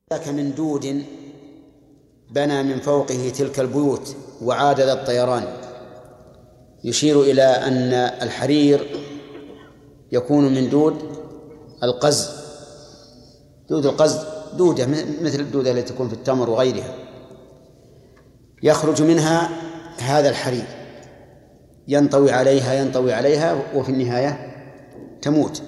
ذاك من دود بنى من فوقه تلك البيوت وعاد ذا الطيران، يشير إلى أن الحرير يكون من دود القز. دود القز دودة مثل الدودة التي تكون في التمر وغيرها، يخرج منها هذا الحرير ينطوي عليها وفي النهاية تموت.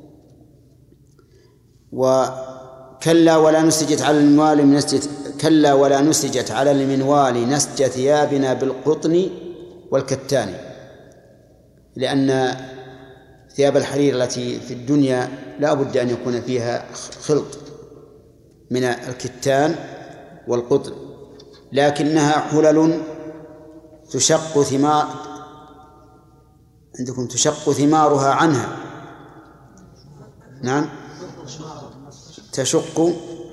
وكلا ولا نسجت على المنوال كلا ولا نسجت على المنوال نسج ثيابنا بالقطن والكتان، لأن ثياب الحرير التي في الدنيا لا بد أن يكون فيها خلط من الكتان والقطن، لكنها حلل تشق ثمارها عنها. نعم، تشق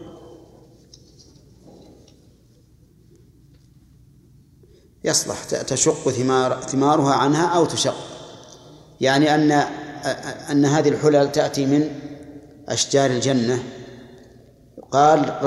يصلح تشق ثمارها عنها أو تشق، يعني أن هذه الحلل تأتي من أشجار الجنة. قال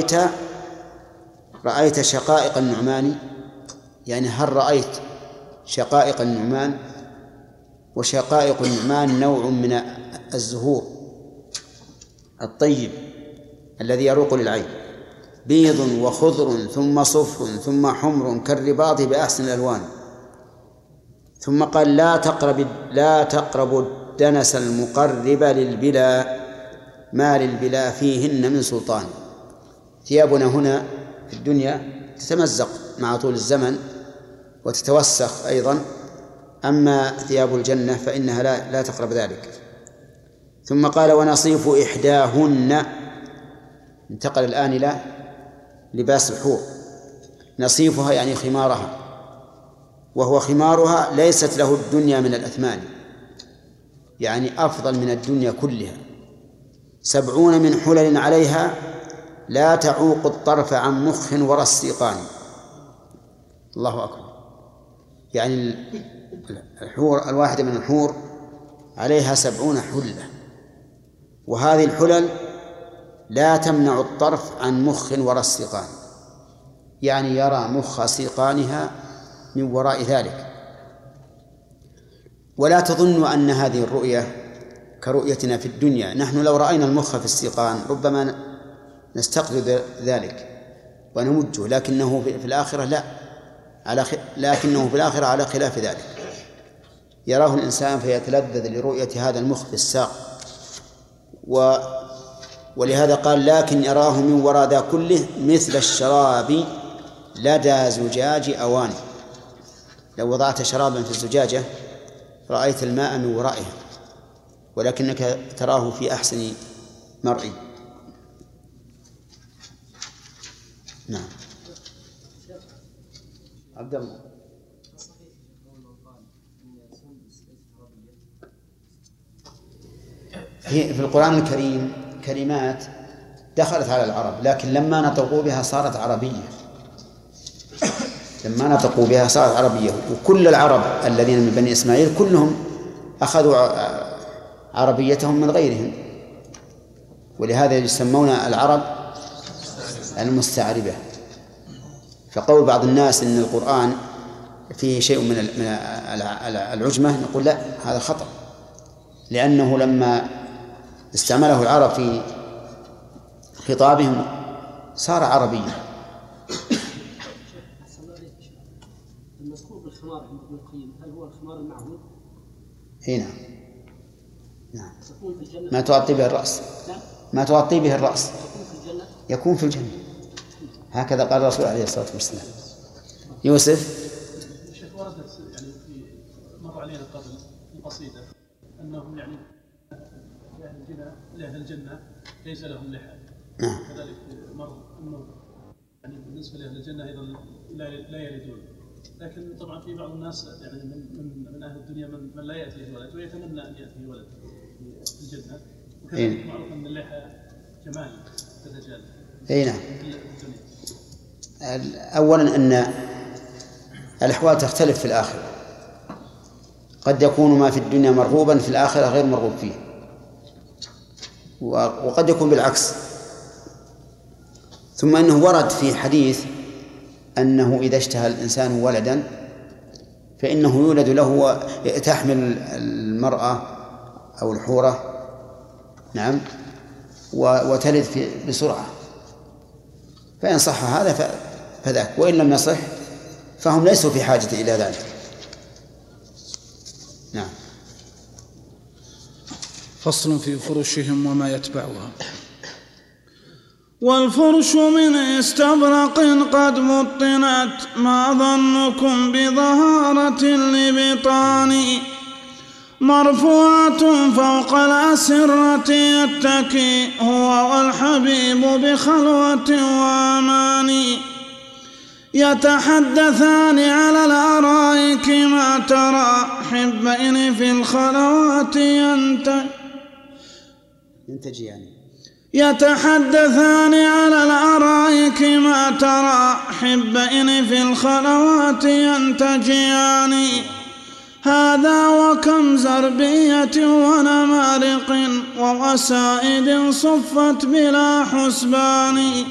رأيت شقائق النعمان، يعني هل رأيت شقائق النعمان؟ وشقائق النعمان نوع من الزهور الطيب الذي يروق للعين، بيض وخضر ثم صفر ثم حمر كالرباط بأحسن الألوان. ثم قال لا تقربوا الدنس المقرب للبلا، ما للبلا فيهن من سلطان. ثيابنا هنا في الدنيا تتمزق مع طول الزمن وتتوسخ أيضا، أما ثياب الجنة فإنها لا تقرب ذلك. ثم قال ونصيف إحداهن، انتقل الآن إلى لباس الحور. نصيفها يعني خمارها، وهو خمارها ليست له الدنيا من الأثمان، يعني أفضل من الدنيا كلها. 70 من حلل عليها لا تعوق الطرف عن مخ ورا السيقان. الله أكبر، يعني الحور الواحدة من الحور عليها 70 حلة، وهذه الحلل لا تمنع الطرف عن مخ وراء السيقان، يعني يرى مخ سيقانها من وراء ذلك. ولا تظن أن هذه الرؤية كرؤيتنا في الدنيا، نحن لو رأينا المخ في السيقان ربما نستقبل ذلك ونمجه، لكنه في الآخرة لا، لكنه في الآخرة على خلاف ذلك، يراه الإنسان فيتلذذ لرؤية هذا المخ في الساق. ولهذا قال لكن يراه من وراء ذا كله مثل الشراب لدى زجاج أواني. لو وضعت شرابا في الزجاجة رأيت الماء من ورائها، ولكنك تراه في أحسن مرئي. نعم عبد الله. في القرآن الكريم كلمات دخلت على العرب، لكن لما نطقوا بها صارت عربية. وكل العرب الذين من بني إسماعيل كلهم أخذوا عربيتهم من غيرهم، ولهذا يسمون العرب المستعربة. فقول بعض الناس إن القرآن فيه شيء من العجمة، نقول لا، هذا خطأ، لأنه لما استعمله العرب في خطابهم صار عربيا. المذكور بالخمار عند ابن القيم هل هو الخمار المعهود؟ نعم. ما تغطي به الرأس. ما تغطي به الرأس يكون في الجنة، هكذا قال الرسول عليه الصلاة والسلام. يوسف. شيخ وردت يعني في مر علينا قبل القصيدة أنهم يعني لأهل الجنة ليس لهم لحى. كذلك مر أنه يعني بالنسبة لأهل الجنة أيضا لا يلدون، لكن طبعا في بعض الناس يعني من أهل الدنيا من لا يأتيه ولد ويتمنى أن يأتيه ولد في الجنة، وكذلك معروف أن اللحى جمال الرجال. نعم. أولا أن الأحوال تختلف في الآخرة، قد يكون ما في الدنيا مرغوبا في الآخرة غير مرغوب فيه، وقد يكون بالعكس. ثم أنه ورد في حديث أنه إذا اشتهى الإنسان ولدا فإنه يولد له، تحمل المرأة أو الحورة نعم وتلد بسرعة، فإن صح هذا فذاك، وإن لم يصح فهم ليسوا في حاجة إلى ذلك. نعم. فصل في فرشهم وما يتبعها. والفرش من استبرق قد مطنت، ما ظنكم بظهارة لبطان، مرفوعة فوق الأسرة يتكي هو والحبيب بخلوة وأمان، يتحدثان على الأرائك ما ترى حبين في الخلوات يتحدثان على الأرائك ما ترى حبين في الخلوات ينتجيان، هذا وكم زربية ونمارق ووسائد صفت بلا حسبان.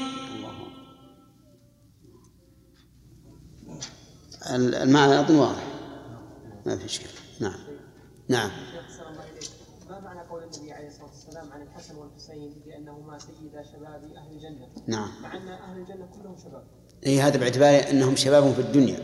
المعنى أظن واضح ما في شيء. نعم. نعم. ما معنى قول النبي عليه الصلاة والسلام عن الحسن والحسين بأنهما سيدا شباب أهل الجنة؟ نعم. مع أن أهل الجنة كلهم شباب. هذا باعتبار أنهم شباب في الدنيا.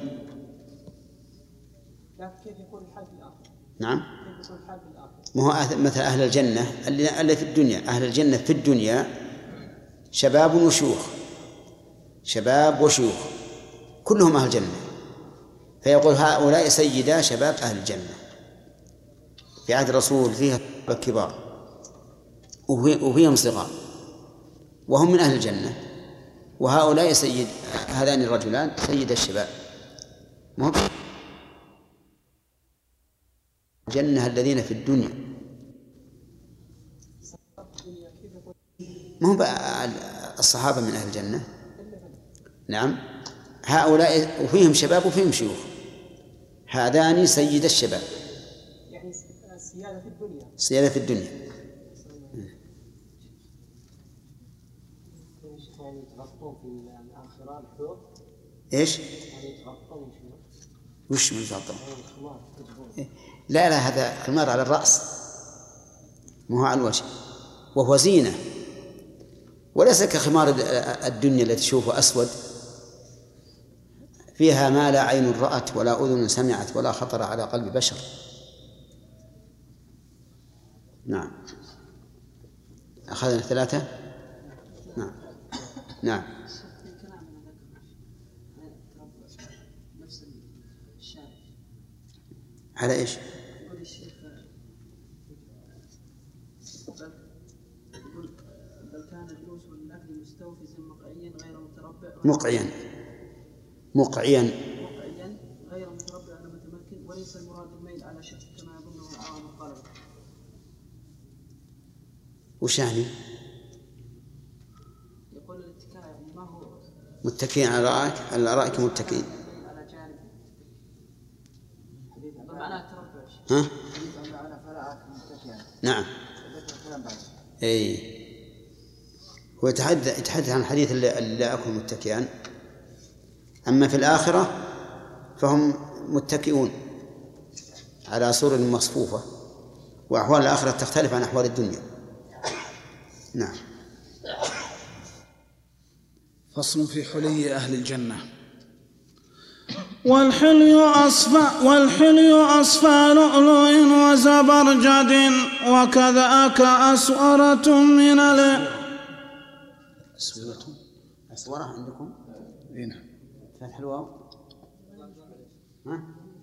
لكن كيف يكون الحال في الآخرة؟ نعم. كيف يكون الحال في الآخرة؟ ما هو مثل أهل الجنة اللي في الدنيا، أهل الجنة في الدنيا شباب وشيوخ، شباب وشيوخ كلهم أهل الجنة، فيقول هؤلاء سيدا شباب أهل الجنة. في عهد الرسول فيها كبار وفيهم صغار وهم من أهل الجنة، وهؤلاء هذان الرجلان سيد الشباب. ما الجنة الذين في الدنيا، ما هم الصحابة من أهل الجنة. نعم. هؤلاء وفيهم شباب وفيهم شيوخ، هذان سيد الشباب، يعني السيادة في الدنيا. السيادة في الدنيا. يعني يتغطون في الآخرة الحوض. إيش؟ يعني يتغطون وش من يتغطون؟ لا هذا خمار على الرأس، مو على الوجه، وهو زينة، وليس كخمار الدنيا التي تشوفه أسود فيها ما لا عين رأت ولا أذن سمعت ولا خطر على قلب بشر. نعم. أخذنا 3. نعم. نعم. على إيش؟ يقول الشيخ بل كان الجلوس والأكل مستوفزا مقعيا غير متربع مقعيا غير متربع على متمكن، وليس المراد الميل على شخص كما يظنه العوام الطلبة. وش يعني؟ يقول الاتكاء يعني ما هو متكئين على الأرائك متكئين على جانب بمعنى التربع. ها؟ على فرائك متكئا. نعم. أي هو يتحدث عن الحديث اللي أكل متكئا، أما في الآخرة فهم متكئون على سرر مصفوفة، وأحوال الآخرة تختلف عن أحوال الدنيا. نعم. فصل في حلي أهل الجنة. والحلي أصفى لؤلؤ وزبرجد، وكذاك أسورة من أسورة عندكم؟ نعم. فتح الواو. ها؟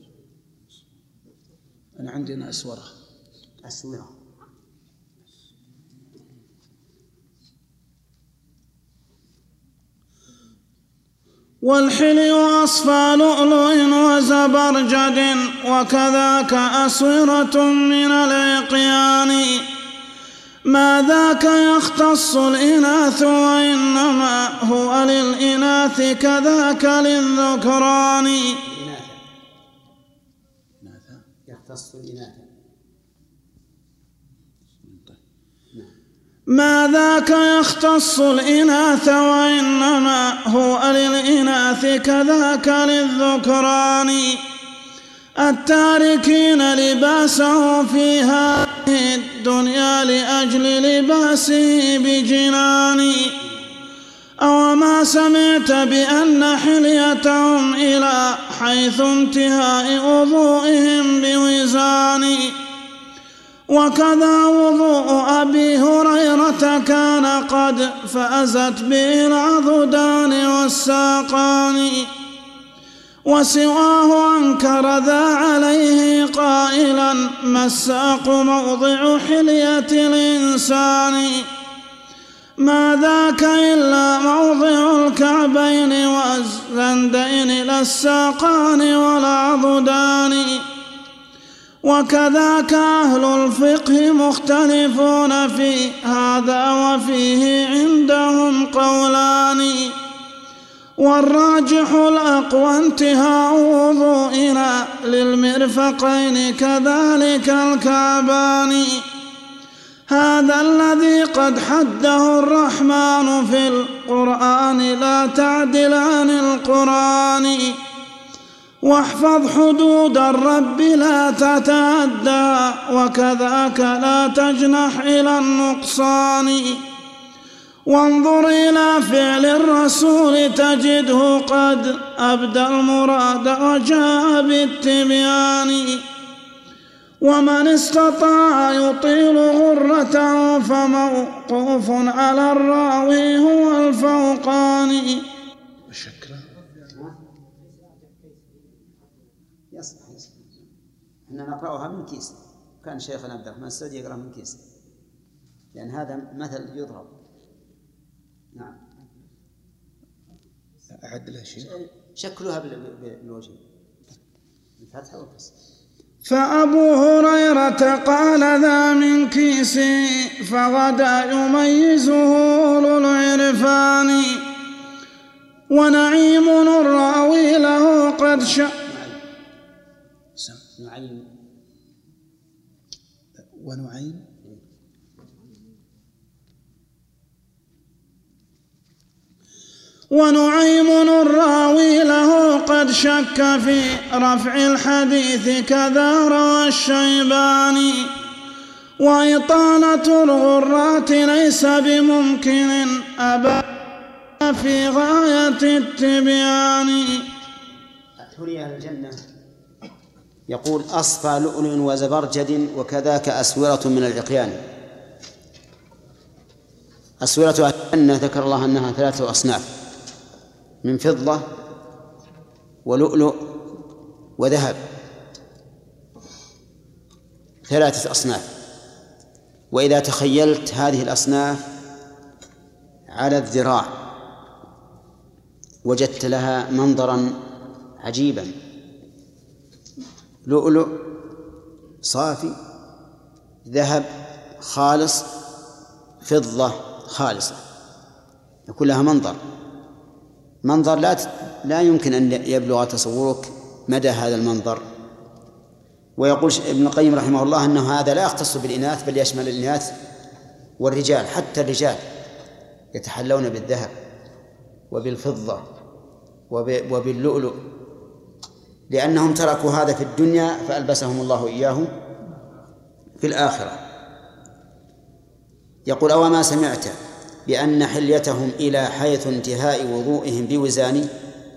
أنا عندنا أسورة. أسورة. والحلي أصفى لؤلؤ وزبرجد، وكذاك أسورة من العقيان، ما ذاك يختص الإناث وإنما هو للإناث كذاك للذكران. يختص الإناث. ما ذاك يختص الإناث وإنما هو للإناث كذاك للذكران التاركين لباسه في هذه الدنيا لأجل لباسه بجنان أو ما سمعت بأن حليتهم إلى حيث انتهاء وضوئهم بوزان وكذا وضوء أبي هريرة كان قد فأزت به العضدان والساقان وسواه أنكر ذا عليه قائلا ما الساق موضع حلية الإنسان ما ذاك إلا موضع الكعبين والزندين لا الساقان والعضدان وكذاك أهل الفقه مختلفون في هذا وفيه عندهم قولان والراجح الأقوى انتهاء وضوئنا للمرفقين كذلك الكعبان هذا الذي قد حده الرحمن في القرآن لا تعدل عن القرآن واحفظ حدود الرب لا تتعدى وكذاك لا تجنح إلى النقصان وانظر إلى فعل الرسول تجده قد أبدى المراد وجاء بالتبيان ومن استطاع يطيل غرته فموقوف على الراوي هو الفوقاني. شكرا. يصلح احنا نقرأها من كيس كان شيخنا عبد الرحمن السعدي يقرأ من كيس لأن هذا مثل يضرب. نعم أعد لها شيء شكلها بالوجه الفتح والكسر. فأبو هريرة قال ذا من كيسي فغدا يميزه أولو العرفان ونعيم الراوي له قد نعيم ونعيم ونعيم الراوي له قد شك في رفع الحديث كذا روى الشيباني وإطالة الغرات ليس بممكن أبدا في غاية التبيان. حري أهل الجنة يقول أصفى لؤلؤ وزبرجد وكذاك أسورة من العقيان. أسورة أهل الجنة ذكر الله أنها 3 أصناف من فضة ولؤلؤ وذهب 3 أصناف. وإذا تخيلت هذه الأصناف على الذراع وجدت لها منظرا عجيبا لؤلؤ صافي ذهب خالص فضة خالصة يكون لها منظر لا يمكن أن يبلغ تصورك مدى هذا المنظر. ويقول ابن القيم رحمه الله أنه هذا لا يختص بالإناث بل يشمل الإناث والرجال حتى الرجال يتحلون بالذهب وبالفضة وباللؤلؤ لأنهم تركوا هذا في الدنيا فألبسهم الله إياه في الآخرة. يقول أو ما سمعت بأن حليتهم إلى حيث انتهاء وضوئهم بوزان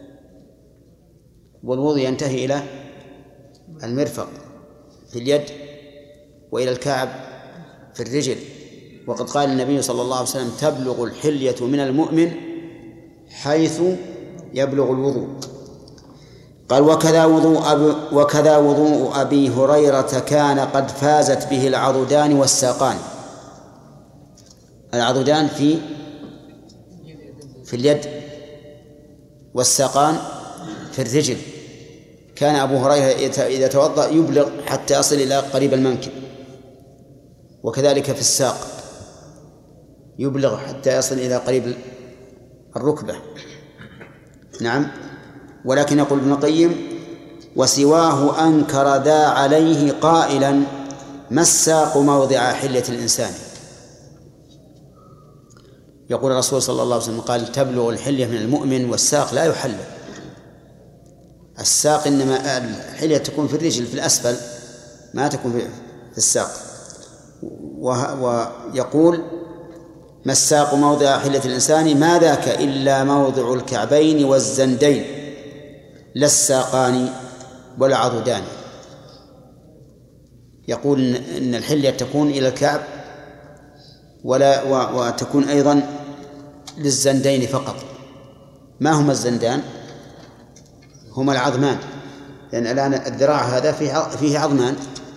والوضوء ينتهي إلى المرفق في اليد وإلى الكعب في الرجل. وقد قال النبي صلى الله عليه وسلم تبلغ الحلية من المؤمن حيث يبلغ الوضوء. قال وكذا وضوء أبي هريرة كان قد فازت به العضدان والساقان. العضدان في اليد والساقان في الرجل. كان أبو هريرة إذا توضأ يبلغ حتى يصل إلى قريب المنكب وكذلك في الساق يبلغ حتى يصل إلى قريب الركبة. نعم. ولكن يقول ابن القيم وسواه أنكر ذا عليه قائلا ما الساق موضع حلية الإنسان. يقول الرسول صلى الله عليه وسلم قال تبلغ الحلية من المؤمن والساق لا يحلى. الساق إنما الحلية تكون في الرجل في الأسفل، ما تكون في الساق. ويقول ما الساق موضع حلية الإنسان ما ذاك إلا موضع الكعبين والزندين لا الساقان ولا عضدان. يقول إن الحلية تكون إلى الكعب وتكون أيضا للزندين فقط. ما هما الزندان؟ هما العظمان، لأن الآن الذراع هذا فيه عظمان،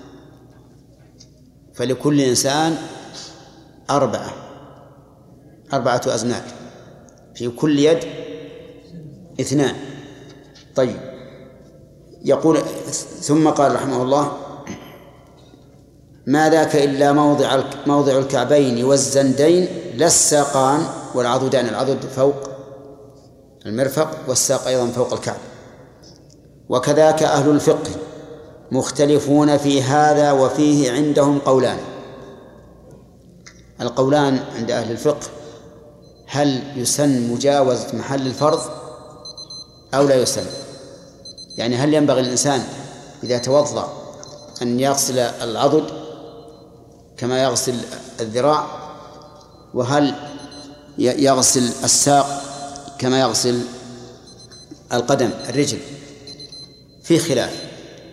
فلكل إنسان 4 أزناد، في كل يد 2. طيب، يقول ثم قال رحمه الله ما ذاك إلا موضع الكعبين والزندين لا الساقان والعضدان. العضد فوق المرفق والساق أيضا فوق الكعب. وكذاك أهل الفقه مختلفون في هذا وفيه عندهم قولان. القولان عند أهل الفقه هل يسن مجاوزة محل الفرض أو لا يسن؟ يعني هل ينبغي الإنسان إذا توضأ أن يغسل العضد كما يغسل الذراع، وهل يغسل الساق كما يغسل القدم الرجل؟ في خلاف.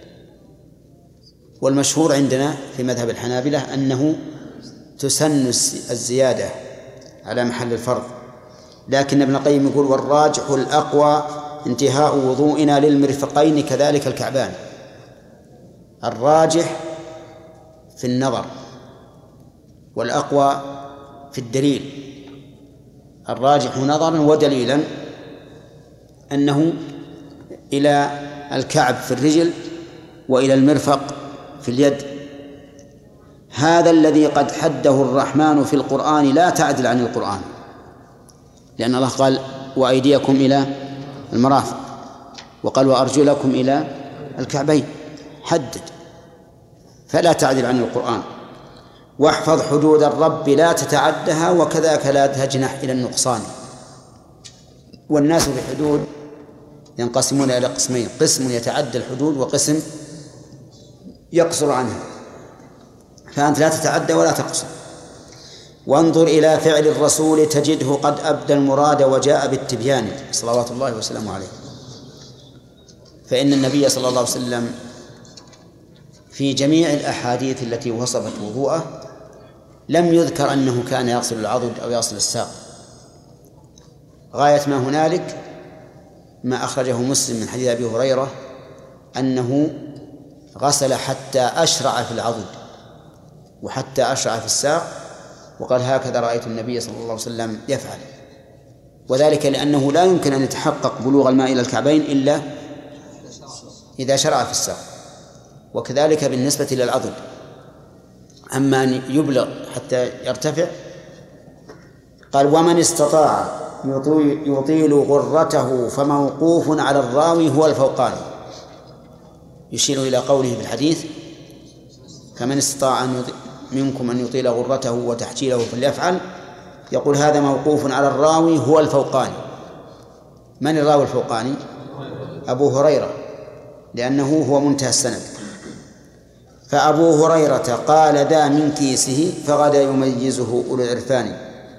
والمشهور عندنا في مذهب الحنابلة أنه تسن الزيادة على محل الفرض، لكن ابن القيم يقول والراجح الأقوى انتهاء وضوئنا للمرفقين كذلك الكعبان. الراجح في النظر والأقوى في الدليل. الراجح نظرا ودليلا أنه إلى الكعب في الرجل وإلى المرفق في اليد. هذا الذي قد حده الرحمن في القرآن لا تعدل عن القرآن، لأن الله قال وأيديكم إلى المرافق، وقال وأرجلكم إلى الكعبين، حدد، فلا تعدل عن القرآن. واحفظ حدود الرب لا تتعدها وكذاك لا تجنح إلى النقصان. والناس بحدود ينقسمون إلى قسمين: قسم يتعدى الحدود وقسم يقصر عنها، فأنت لا تتعدى ولا تقصر. وانظر إلى فعل الرسول تجده قد أبدى المراد وجاء بالتبيان صلوات الله وسلامه عليه. فإن النبي صلى الله عليه وسلم في جميع الأحاديث التي وصفت وضوءه لم يذكر أنه كان يغسل العضد أو يغسل الساق. غاية ما هنالك ما أخرجه مسلم من حديث أبي هريرة أنه غسل حتى أشرع في العضد وحتى أشرع في الساق، وقال هكذا رأيت النبي صلى الله عليه وسلم يفعل. وذلك لأنه لا يمكن أن يتحقق بلوغ الماء إلى الكعبين إلا إذا شرع في الساق، وكذلك بالنسبة للعضد. أما أن يبلغ حتى يرتفع، قال ومن استطاع يطيل غرته فموقوف على الراوي هو الفوقاني، يشير إلى قوله في الحديث فمن استطاع منكم أن يطيل غرته وتحجيله فليفعل. يقول هذا موقوف على الراوي هو الفوقاني. من الراوي الفوقاني؟ أبو هريرة، لأنه هو منتهى السند. فأبو هريرة قال ذا من كيسه فغدا يميزه أولو العرفان،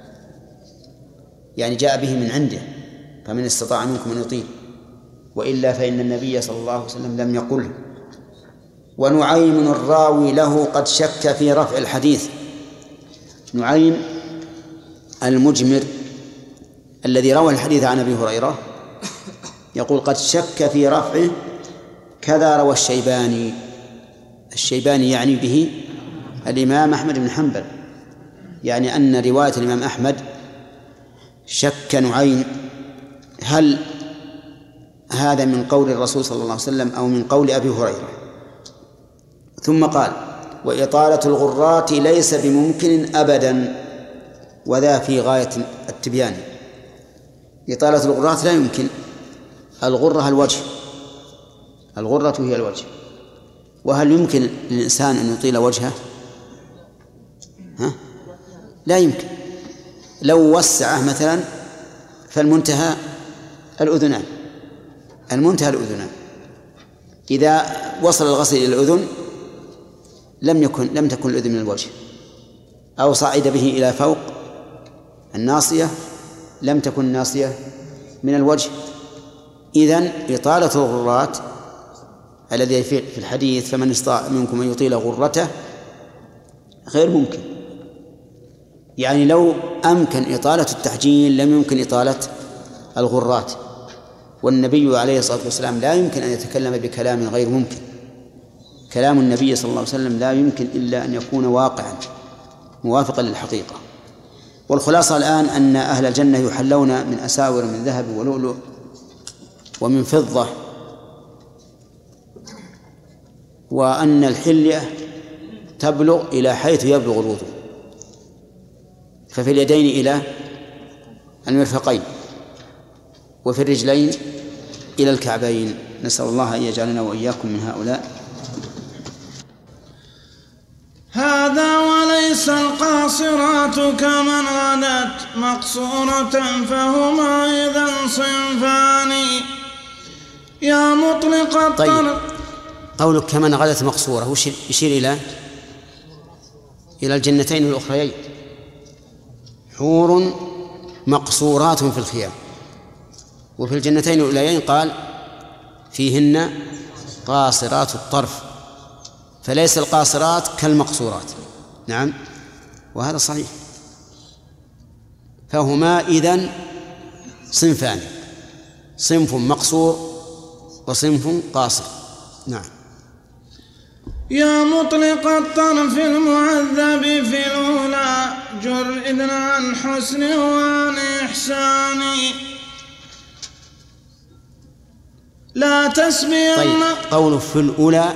يعني جاء به من عنده، فمن استطاع منكم أن يطيل، وإلا فإن النبي صلى الله عليه وسلم لم يقله. ونعيم الراوي له قد شك في رفع الحديث. نعيم المجمر الذي روى الحديث عن أبي هريرة يقول قد شك في رفعه كذا روى الشيباني. الشيباني يعني به الإمام أحمد بن حنبل، يعني أن رواية الإمام أحمد شك نعيم هل هذا من قول الرسول صلى الله عليه وسلم أو من قول أبي هريرة. ثم قال وإطالة الغرات ليس بممكن أبدا، وذا في غاية التبيان. إطالة الغرات لا يمكن. الغرة الوجه، الغرة هي الوجه، وهل يمكن للإنسان أن يطيل وجهه؟ لا يمكن. لو وسعه مثلا فالمنتهى الأذنان، إذا وصل الغسل إلى الأذن لم تكن الأذن من الوجه، أو صعد به إلى فوق الناصية لم تكن الناصية من الوجه. إذن إطالة الغرات الذي في الحديث فمن استطاع منكم أن يطيل غرته غير ممكن، يعني لو أمكن إطالة التحجيل لم يمكن إطالة الغرات، والنبي عليه الصلاة والسلام لا يمكن أن يتكلم بكلام غير ممكن. كلام النبي صلى الله عليه وسلم لا يمكن إلا أن يكون واقعا موافقا للحقيقة. والخلاصة الآن أن أهل الجنة يحلون من أساور من ذهب ولؤلؤ ومن فضة، وأن الحلية تبلغ إلى حيث يبلغ الوضوء، ففي اليدين إلى المرفقين، وفي الرجلين إلى الكعبين. نسأل الله أن يجعلنا وإياكم من هؤلاء. هذا وليس القاصرات كمن غدت مقصورة فهما إذا صنفان يا مطلق الطرف. قولك كمن غدت مقصورة وش يشير إلى الجنتين الأخريين، حور مقصورات في الخيام، وفي الجنتين الأوليين قال فيهن قاصرات الطرف، فليس القاصرات كالمقصورات. نعم، وهذا صحيح. فهما إذن صنفان، صنف مقصور وصنف قاصر. نعم. يا مطلق الطرف المعذب في الأولى جرد عن حسن وعن إحسان لا تسبين. طيب، قوله في الأولى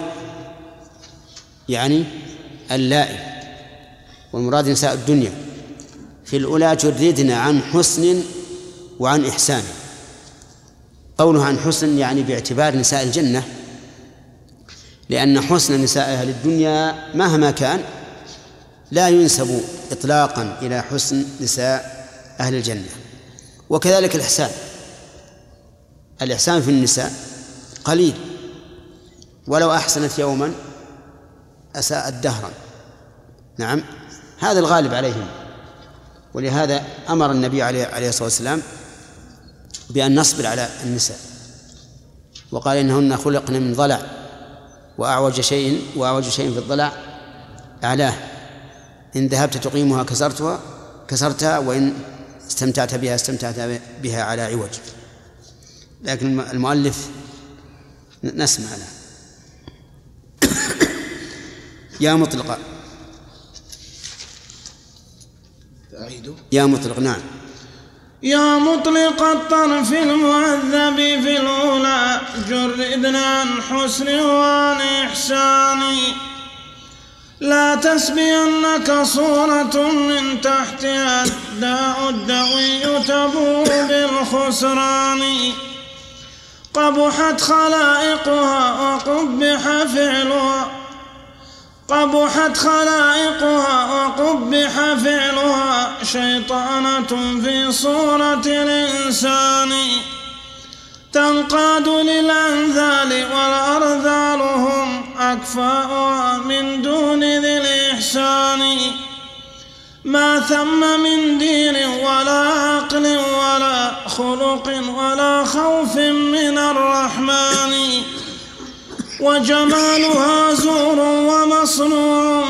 يعني اللائي، والمراد نساء الدنيا. في الأولى جردنا عن حسن وعن إحسان. قوله عن حسن يعني باعتبار نساء الجنة، لأن حسن نساء أهل الدنيا مهما كان لا ينسب إطلاقا إلى حسن نساء أهل الجنة. وكذلك الإحسان في النساء قليل، ولو أحسنت يوما أساءت دهرا. نعم، هذا الغالب عليهم، ولهذا أمر النبي عليه الصلاة والسلام بأن نصبر على النساء، وقال إنهن خلقن من ضلع، وأعوج شيء في الضلع أعلاه، إن ذهبت تقيمها كسرتها، وإن استمتعت بها على عوج. لكن المؤلف نسمع له. يا مطلق، يا مطلق. نعم. يا مطلق الطرف المعذب في الأولى جردنا عن حسن وعن إحسان لا تسبينك صورة من تحتها الداء الدوي تبور بالخسران قبحت خلائقها وقبح فعلها شيطانة في صورة الإنسان تنقاد للأنذال والأرذال هم أكفاؤها من دون ذي الإحسان ما ثم من دين ولا عقل ولا خلق ولا خوف من الرحمن وجمالها زور ومصنوع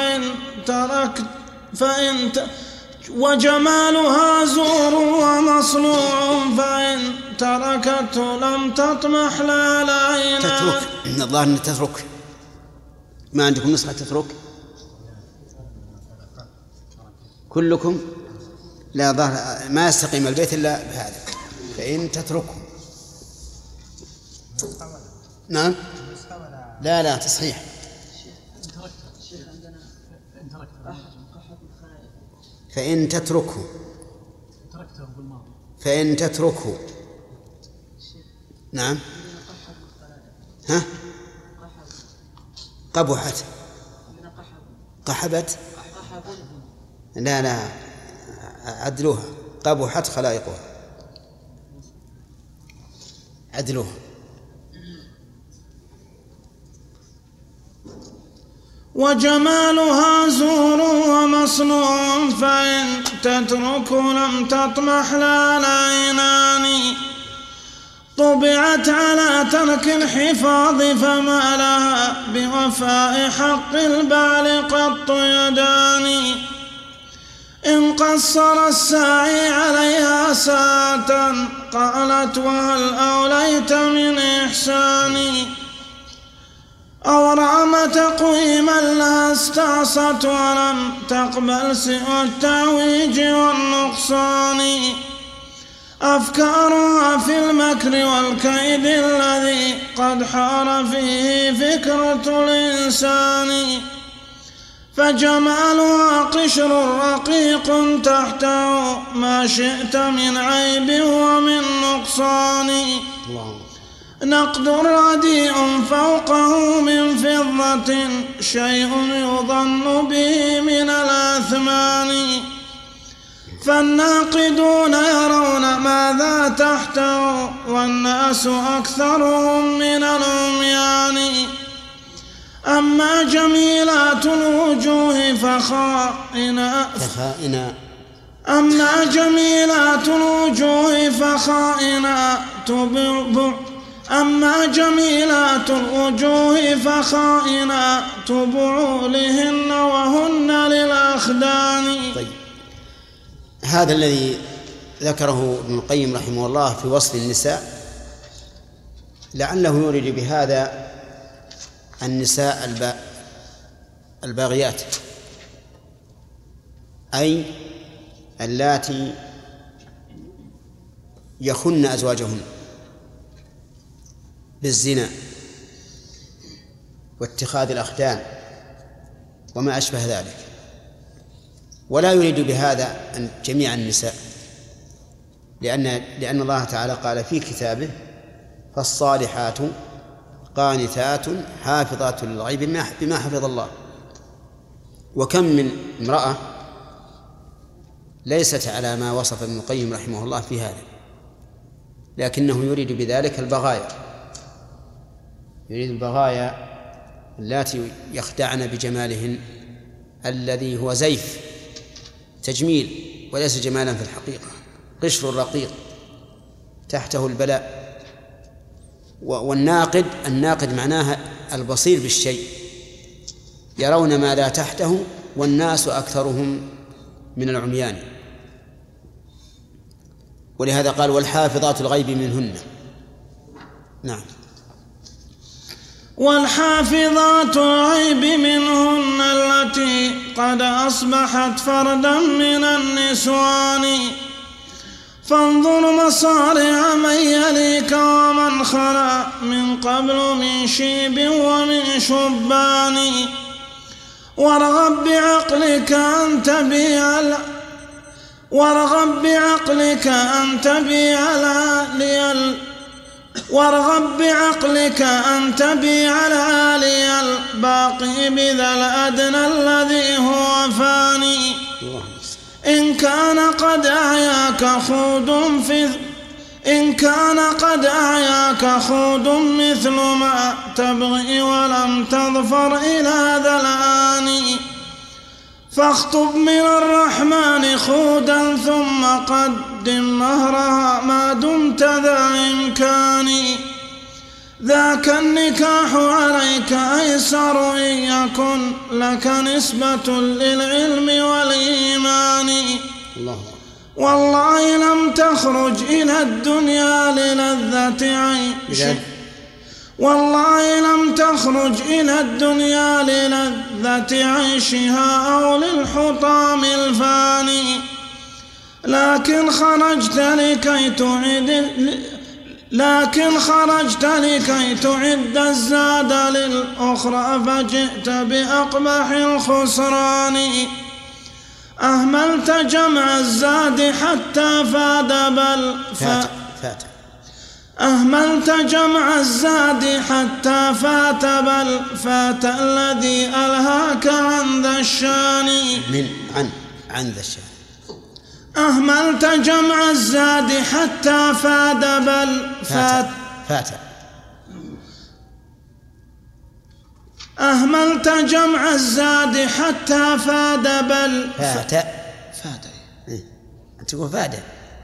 فإن تركته لم تطمح لا العين. تترك، الظاهر أن تترك. ما عندكم نسخة تترك كلكم؟ لا، ظاهر ما يستقيم البيت إلا بهذا، فإن تتركه. نعم، لا تصحيح. فإن تتركه. نعم. ها؟ قبحت. لا عدلوها، قبحت خلائقها، عدلوها. وجمالها زور ومصنوع، فإن تترك لم تطمح لا العينان. طبعت على ترك الحفاظ، فما لها بوفاء حق البال قط يدان. إن قصر الساعي عليها ساعة، قالت وهل أوليت من إحساني. أو رام تقويما لها استعصت، ولم تقبل سوى التعويج والنقصان. أفكارها في المكر والكيد، الذي قد حار فيه فكرة الإنسان. فجمالها قشر رقيق، تحته ما شئت من عيب ومن نقصان. نقد رديء فوقه من فضة، شيء يظن به من الأثمان. فالناقدون يرون ماذا تحته، والناس أكثرهم من العميان. أما جميلات الوجوه فخائنات بعولهن وهن للأخدان. طيب، هذا الذي ذكره ابن القيم رحمه الله في وصف النساء لعله يريد بهذا النساء الباغيات، أي اللاتي يخن أزواجهن بالزنا واتخاذ الأخدان وما أشبه ذلك، ولا يريد بهذا جميع النساء، لأن الله تعالى قال في كتابه: فالصالحات قانتات حافظات للغيب بما حفظ الله. وكم من امرأة ليست على ما وصف ابن القيم رحمه الله في هذا، لكنه يريد بذلك البغايا، يريد البغايا اللاتي يخدعن بجمالهن الذي هو زيف تجميل وليس جمالا في الحقيقة، قشر رقيق تحته البلاء. الناقد معناها البصير بالشيء، يرون ما لا تحته، والناس أكثرهم من العميان. ولهذا قال: والحافظات الغيب منهن. نعم. والحافظات الغيب منهن التي قد أصبحت فردا من النسوان. فانظر مصارع من يليك ومن خلا من قبل من شيب ومن شبان. وارغب بعقلك أن تبيع العالي الباقي بذا الأدنى الذي هو فاني. إن كان قد أعياك خود مثل ما تبغي ولم تظفر إلى ذا الآن. فاخطب من الرحمن خودا ثم قدم مهرها ما دمت ذا إمكان. ذاك النكاح عليك أيسر إن يكن لك نسبة للعلم والإيمان. والله لم تخرج إلى الدنيا للذة عيشها أو للحطام الفاني، لكن خرجت لكي تعد الزاد للأخرى، فجئت بأقبح الخسران. أهملت جمع الزاد حتى فات بل فات الذي ألهاك عن ذا الشان. أهملت جمع الزاد حتى فاد بل فات أهملت جمع الزاد حتى فاد بل فات تقول فاد.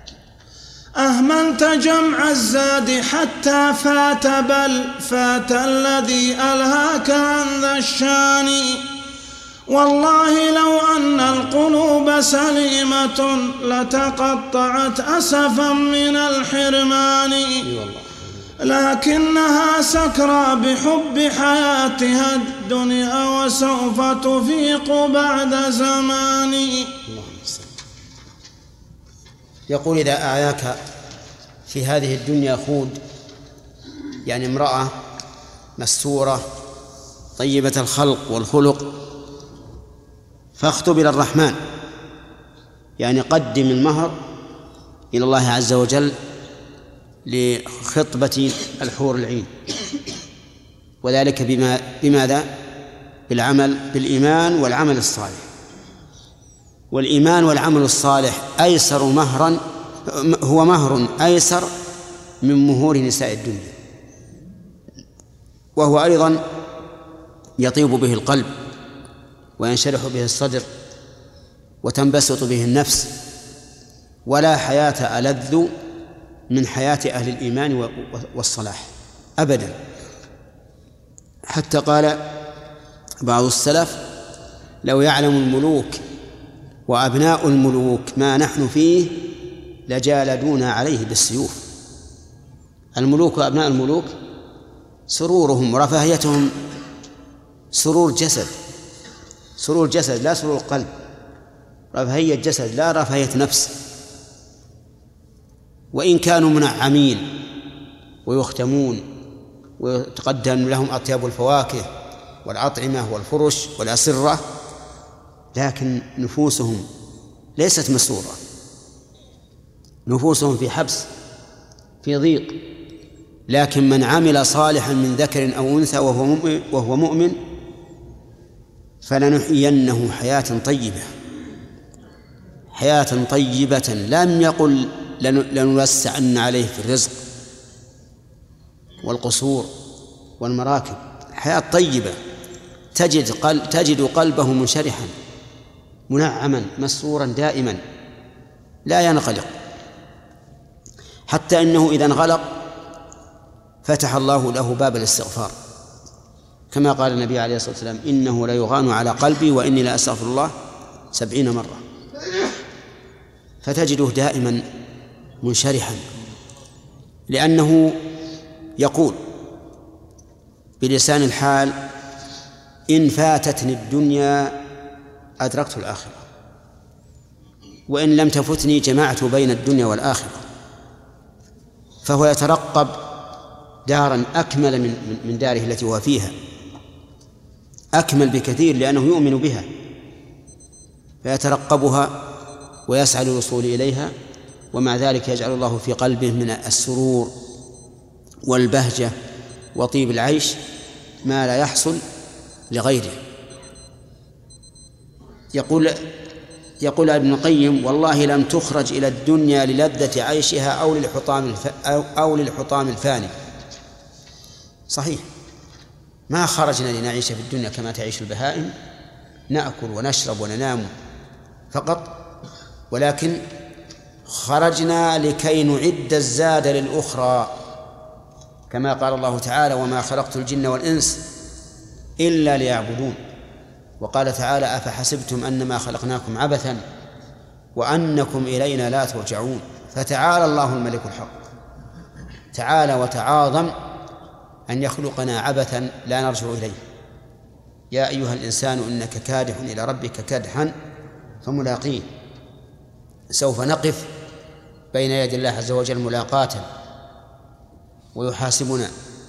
أهملت جمع الزاد حتى فات بل فات الذي ألهاك عن ذا الشان. والله لو أن القلوب سليمة لتقطعت أسفا من الحرمان، لكنها سكرى بحب حياتها الدنيا وسوف تفيق بعد زمان. يقول إذا أعياك في هذه الدنيا خود، يعني امرأة مستورة طيبة الخلق والخلق، فاخطب إلى الرحمن، يعني قدم المهر إلى الله عز وجل لخطبة الحور العين، وذلك بماذا؟ بالإيمان والعمل الصالح. والإيمان والعمل الصالح أيسر مهرا، هو مهر أيسر من مهور نساء الدنيا، وهو أيضا يطيب به القلب وينشرح به الصدر وتنبسط به النفس، ولا حياة ألذ من حياة أهل الإيمان والصلاح أبدا. حتى قال بعض السلف: لو يعلم الملوك وأبناء الملوك ما نحن فيه لجالدونا عليه بالسيوف. الملوك وأبناء الملوك سرورهم ورفاهيتهم سرور جسد، سرور جسد لا سرور قلب، رفاهية جسد لا رفاهية نفس. وإن كانوا منعمين ويختمون ويتقدم لهم أطيب الفواكه والأطعمة والفرش والأسرة، لكن نفوسهم ليست مسرورة، نفوسهم في حبس، في ضيق. لكن من عمل صالحا من ذكر أو أنثى وهو مؤمن فلنحيينه حياة طيبة، حياة طيبة. لم يقل لنوسعن عليه في الرزق والقصور والمراكب، حياة طيبة تجد قلبه منشرحا منعما مسرورا دائما لا ينغلق، حتى إنه إذا انغلق فتح الله له باب الاستغفار، كما قال النبي عليه الصلاة والسلام: إنه ليغان على قلبي وإني لأستغفر الله 70 مرة. فتجده دائما منشرحا، لأنه يقول بلسان الحال: إن فاتتني الدنيا أدركت الآخرة، وإن لم تفتني جمعت بين الدنيا والآخرة. فهو يترقب دارا أكمل من داره التي هو فيها، أكمل بكثير لأنه يؤمن بها، فيترقبها ويسعى للوصول إليها، ومع ذلك يجعل الله في قلبه من السرور والبهجة وطيب العيش ما لا يحصل لغيره. يقول ابن القيم: والله لم تخرج إلى الدنيا للذة عيشها أو للحطام الفاني. صحيح، ما خرجنا لنعيش في الدنيا كما تعيش البهائم، نأكل ونشرب وننام فقط، ولكن خرجنا لكي نعد الزاد للأخرى، كما قال الله تعالى: وما خلقت الجن والإنس إلا ليعبدون. وقال تعالى: أفحسبتم أنما خلقناكم عبثا وأنكم إلينا لا ترجعون. فتعالى الله الملك الحق، تعالى وتعاظم أن يخلقنا عبثا لا نرجع إليه. يا أيها الإنسان إنك كادح إلى ربك كدحا فملاقيه. سوف نقف بين يدي الله عز وجل ملاقاة ويحاسبنا،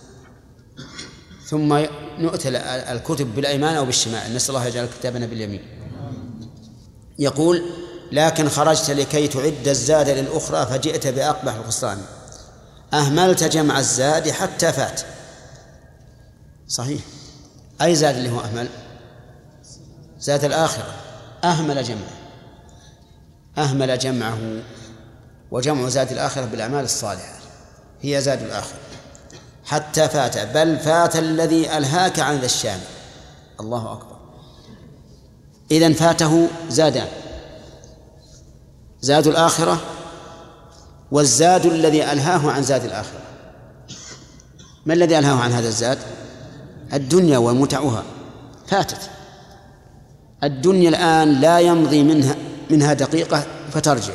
ثم نؤتى الكتب بالأيمان أو بالشمال، نسأل الله يجعل كتابنا باليمين. يقول: لكن خرجت لكي تعد الزاد للأخرى فجئت بأقبح الخسران، أهملت جمع الزاد حتى فات. صحيح، أي زاد اللي هو أهمل؟ زاد الآخرة، أهمل جمعه. أهمل جمعه، وجمع زاد الآخرة بالأعمال الصالحة هي زاد الآخرة. حتى فات بل فات الذي ألهاك عن ذا الشام. الله أكبر. إذن فاته زادان: زاد الآخرة والزاد الذي ألهاه عن زاد الآخرة. ما الذي ألهاه عن هذا الزاد؟ الدنيا ومتعها فاتت. الدنيا الآن لا يمضي منها دقيقة فترجع،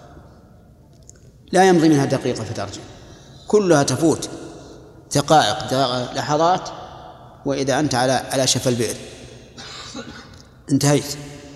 لا يمضي منها دقيقة فترجع، كلها تفوت دقائق لحظات، وإذا أنت على شفا البئر انتهيت.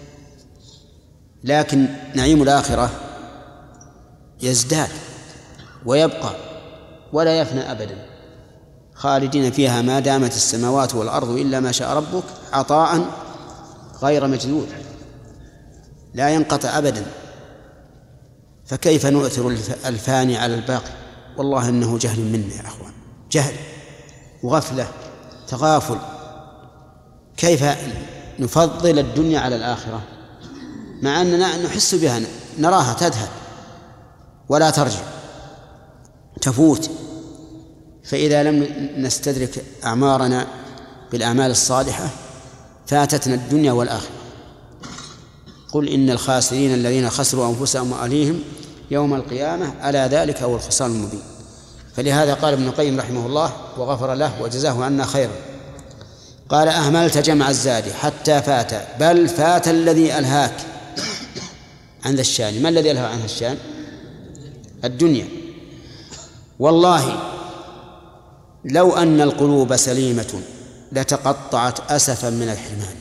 لكن نعيم الآخرة يزداد ويبقى ولا يفنى أبدا، خالدين فيها ما دامت السماوات والأرض إلا ما شاء ربك عطاء غير مجدود، لا ينقطع أبدا. فكيف نؤثر الفاني على الباقي؟ والله إنه جهل منا يا أخوان، جهل وغفلة تغافل. كيف نفضل الدنيا على الآخرة مع أننا نحس بها، نراها تذهب ولا ترجع، تفوت. فإذا لم نستدرك أعمارنا بالأعمال الصالحة فاتتنا الدنيا والآخرة. قل إن الخاسرين الذين خسروا أنفسهم وأهليهم يوم القيامة ألا ذلك هو الخسران المبين. فلهذا قال ابن القيم رحمه الله وغفر له وجزاه عنا خيرا، قال: أهملت جمع الزاد حتى فات بل فات الذي ألهاك عن ذا الشان. ما الذي ألهى عنها الشان؟ الدنيا. والله لو أن القلوب سليمة لتقطعت أسفا من الحرمان.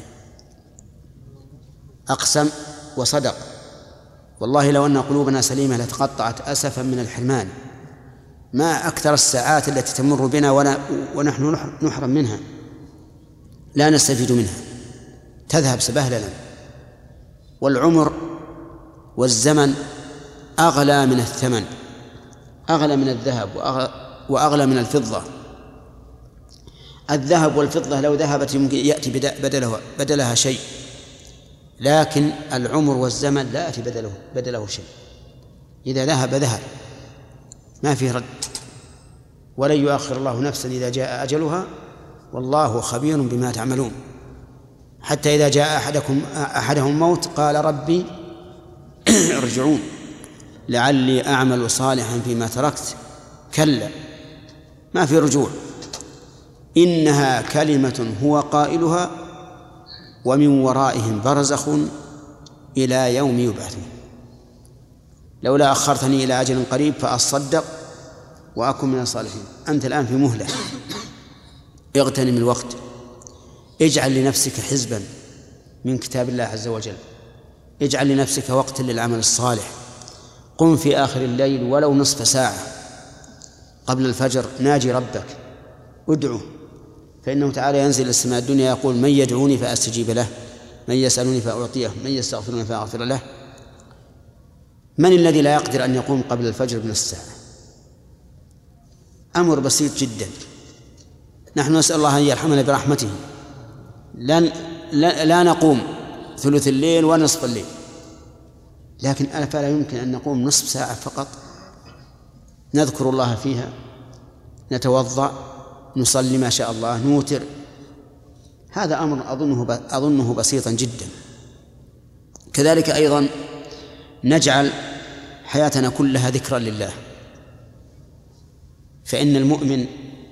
أقسم وصدق، والله لو أن قلوبنا سليمة لتقطعت أسفا من الحرمان. ما أكثر الساعات التي تمر بنا ونحن نحرم منها، لا نستفيد منها، تذهب سبهللا. والعمر والزمن أغلى من الثمن، أغلى من الذهب وأغلى من الفضة. الذهب والفضة لو ذهبت يمكن يأتي بدلها شيء، لكن العمر والزمن لا يأتي بدله شيء. إذا ذهب ذهب، ما فيه رد. ولن يؤخر الله نفسا إذا جاء أجلها والله خبير بما تعملون. حتى إذا جاء أحدهم الموت قال: ربي ارجعون لعلي أعمل صالحا فيما تركت. كلا، ما في رجوع. إنها كلمة هو قائلها ومن ورائهم برزخ إلى يوم يبعثون. لولا أخرتني إلى أجل قريب فأصدق وأكن من الصالحين. أنت الآن في مهلة، اغتنم الوقت، اجعل لنفسك حزبا من كتاب الله عز وجل، اجعل لنفسك وقتا للعمل الصالح. قم في آخر الليل ولو نصف ساعة قبل الفجر، ناجي ربك، ادعو، فإنه تعالى ينزل إلى السماء الدنيا يقول: من يدعوني فأستجيب له، من يسألني فأعطيه، من يستغفرني فأغفر له. من الذي لا يقدر أن يقوم قبل الفجر بنصف ساعة؟ أمر بسيط جدا. نحن نسأل الله أن يرحمنا برحمته، لا نقوم ثلث الليل ونصف الليل، لكن أفلا يمكن أن نقوم نصف ساعة فقط نذكر الله فيها، نتوضأ، نصلي ما شاء الله، نوتر. هذا أمر أظنه بسيطا جدا. كذلك أيضا نجعل حياتنا كلها ذكرا لله، فإن المؤمن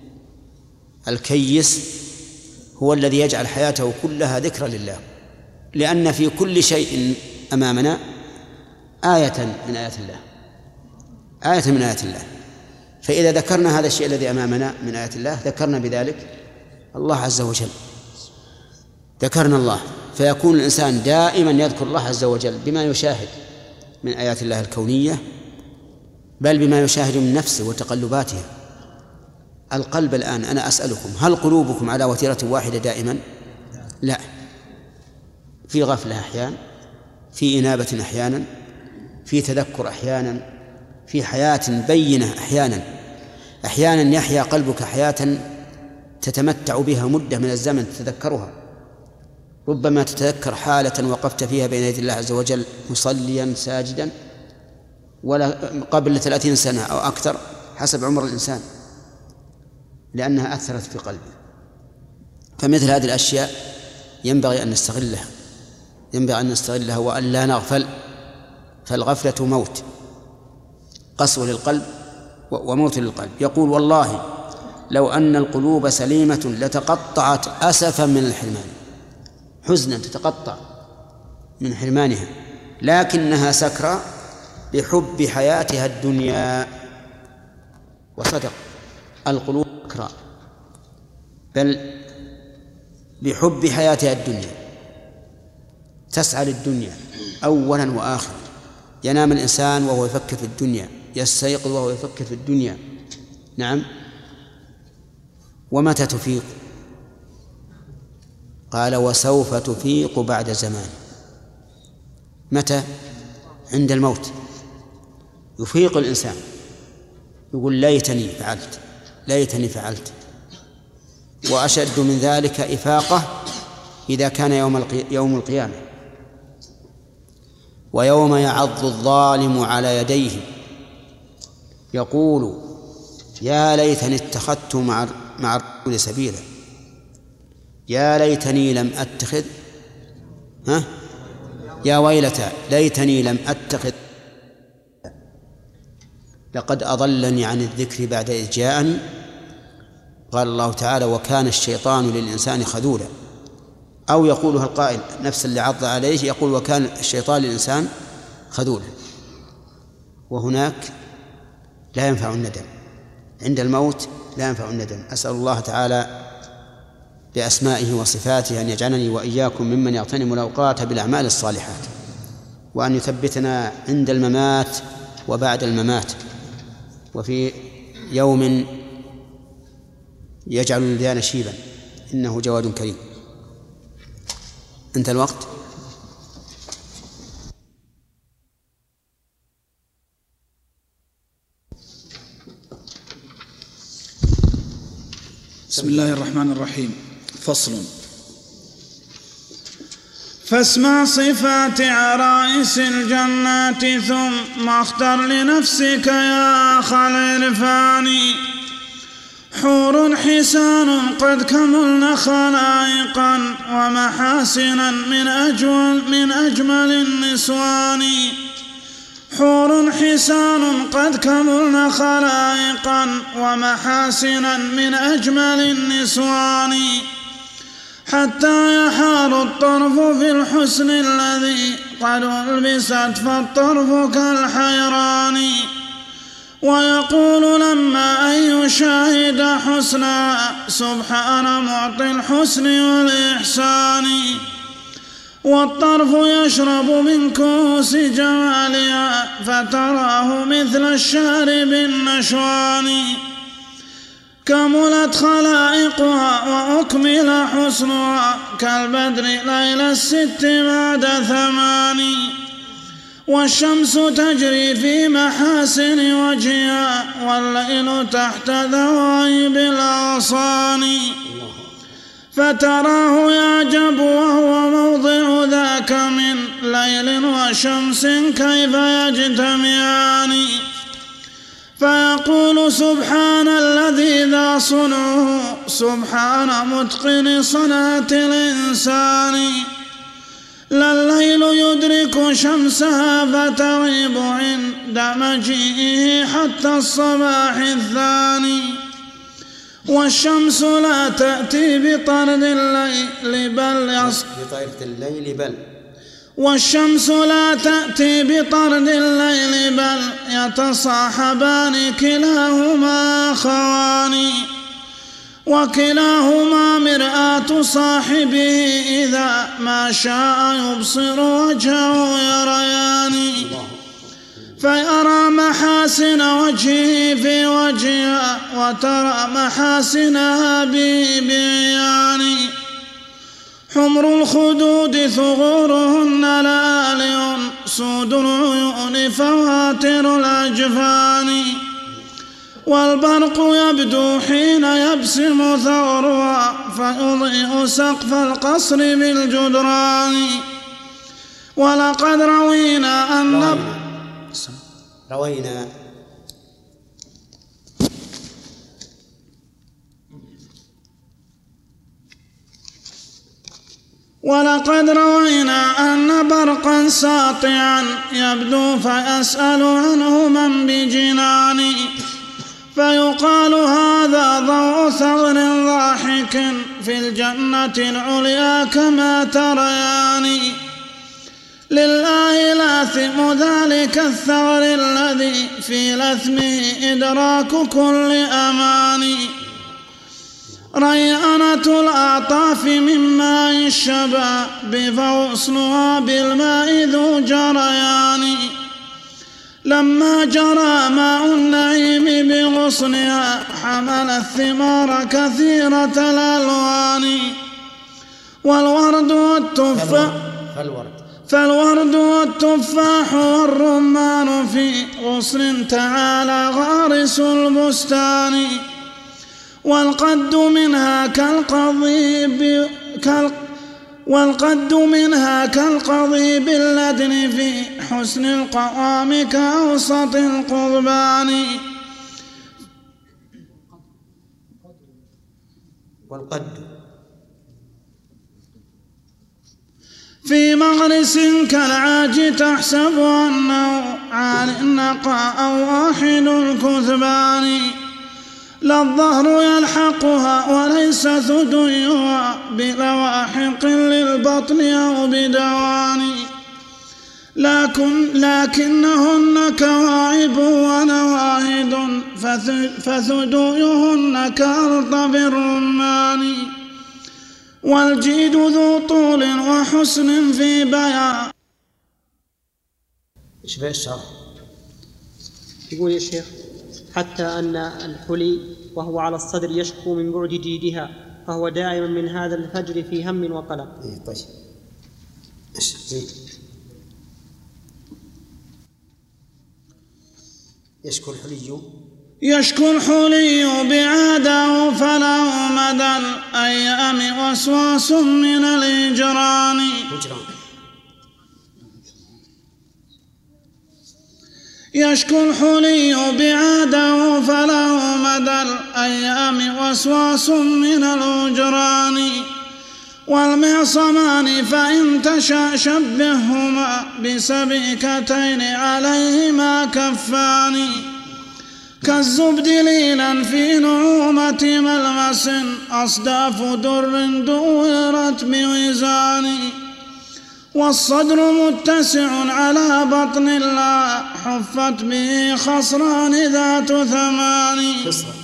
الكيس هو الذي يجعل حياته كلها ذكرا لله، لأن في كل شيء أمامنا آية من آيات الله، آية من آيات الله. فإذا ذكرنا هذا الشيء الذي أمامنا من آيات الله ذكرنا بذلك الله عز وجل، ذكرنا الله، فيكون الإنسان دائما يذكر الله عز وجل بما يشاهد من آيات الله الكونية، بل بما يشاهد من نفسه وتقلباتها. القلب الآن أنا أسألكم، هل قلوبكم على وتيرة واحدة دائما؟ لا، في غفلة أحيانا، في إنابة أحيانا، في تذكر أحيانا، في حياة بينة أحيانا يحيا قلبك حياة تتمتع بها مدة من الزمن تتذكرها، ربما تتذكر حالة وقفت فيها بين يدي الله عز وجل مصليا ساجدا ولا قبل 30 سنة أو أكثر حسب عمر الإنسان، لأنها أثرت في قلبه. فمثل هذه الأشياء ينبغي أن نستغلها وأن لا نغفل، فالغفلة موت، قسوة للقلب وموت للقلب. يقول: والله لو أن القلوب سليمة لتقطعت أسفا من الحرمان، حزنا تتقطع من حرمانها، لكنها سكرى بحب حياتها الدنيا. وصدق، القلوب سكرى بل بحب حياتها الدنيا، تسعى للدنيا أولا وآخرا. ينام الإنسان وهو يفكر في الدنيا، يستيقظ وهو يفكر في الدنيا. نعم. ومتى تفيق؟ قال: وسوف تفيق بعد زمان. متى؟ عند الموت يفيق الإنسان، يقول: ليتني فعلت. وأشد من ذلك إفاقة إذا كان يوم القيامة، ويوم يعض الظالم على يديه يقول: يا ليتني اتخذت مع الرسول سبيلا، يا ليتني لم أتخذ يا ويلتى ليتني لم أتخذ، لقد أضلني عن الذكر بعد إذ جاءني. قال الله تعالى: وكان الشيطان للإنسان خذولا. أو يقولها القائل نفس اللي عض عليه، يقول: وكان الشيطان للإنسان خذولا. وهناك لا ينفع الندم، عند الموت لا ينفع الندم. أسأل الله تعالى بأسمائه وصفاته أن يجعلني وإياكم ممن يغتنم الأوقات بالأعمال الصالحات، وأن يثبتنا عند الممات وبعد الممات، وفي يوم يجعل الولدان شيبا، إنه جواد كريم. انتهى الوقت. بسم الله الرحمن الرحيم. فصل. فاسمع صفات عرائس الجنات ثم اختر لنفسك يا أخا العرفان. حور حسان قد كملن خلائقا ومحاسنا من أجمل النسوان. حور حسان قد كملن خلائقا ومحاسنا من أجمل النسوان. حتى يحار الطرف في الحسن الذي قد ألبست فالطرف كالحيران. ويقول لما أن يشاهد حسنا سبحان معطي الحسن والإحسان. والطرف يشرب من كوس جمالها فتراه مثل الشارب النشوان. كملت خلائقها وأكمل حسنها كالبدر ليل الست بعد 8. والشمس تجري في محاسن وجهها والليل تحت ذوائب الأغصان. فتراه يعجب وهو موضع ذاك من ليل وشمس كيف يجتمعان. فيقول سبحان الذي ذا صنعه سبحان متقن صنعة الإنسان. لا الليل يدرك شمسها فتغيب عند مجيئه حتى الصباح الثاني. والشمس لا تأتي بطرد الليل بل والشمس لا تأتي بطرد الليل بل يتصاحبان كلاهما أخوان. وكلاهما مرآة صاحبه إذا ما شاء يبصر وجهه يريان. فيرى محاسن وجهه في وجهها وترى محاسنها به بعيان. حمر الخدود ثغورهن لآلئ سود العيون فواتر الأجفان. والبرق يبدو حين يبسم ثغرها فيضيء سقف القصر بالجدران. ولقد روينا أن ولقد روينا أن برقا ساطعا يبدو فيسأل عنه من بجنان، فيقال هذا ضوء ثغر ضاحك في الجنة العليا كما تريان. لله لاثم ذلك الثغر الذي في لثمه إدراك كل أمان. ريانة الأعطاف من ماء الشباب فغصنها بالماء ذو جريان. لما جرى ماء النعيم بغصنها حمل الثمار كثيرة الألوان. فالورد والتفاح والرمان في غصن تعالى غارس البستان. والقد منها كالقضيب اللدن في حسن القوام كأوسط القضبان. والقد في مغرس كالعاج تحسب أنه عال النقاء أو واحد الكثبان. لا الظهر يلحقها وليس ثديها بلواحق للبطن أو بدوان. لكنهن كواعب ونواهد فثديهن كأرطب الرمان. والجيد ذو طول وحسن في بيان. إيش بقى الشرح؟ يقول يا شيخ حتى أن الحلي وهو على الصدر يشكو من بعد جيدها فهو دائما من هذا الفجر في هم وقلق. طيب يشكو الحلي بعاده فله مدى الأيام وسواس من الهجران. يشكو الحلي بعاده فله مدى الأيام وسواس من الهجران. والمعصمان فإن تشاء شبههما بسبيكتين عليهما كفان. كالزبد ليلا في نعومة ملمس أصداف در دورت بوزان. والصدر متسع على بطن لا حفت به خصران ذات ثمان.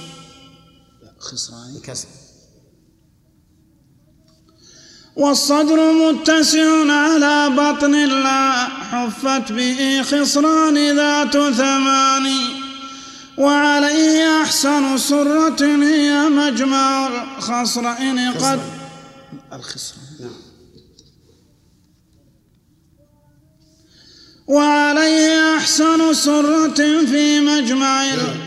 والصدر متسع على بطن لا حفت به خصران ذات ثمان. وعليه أحسن سرة هي مجمع الخصرين قد وعليه أحسن سرة في مجمع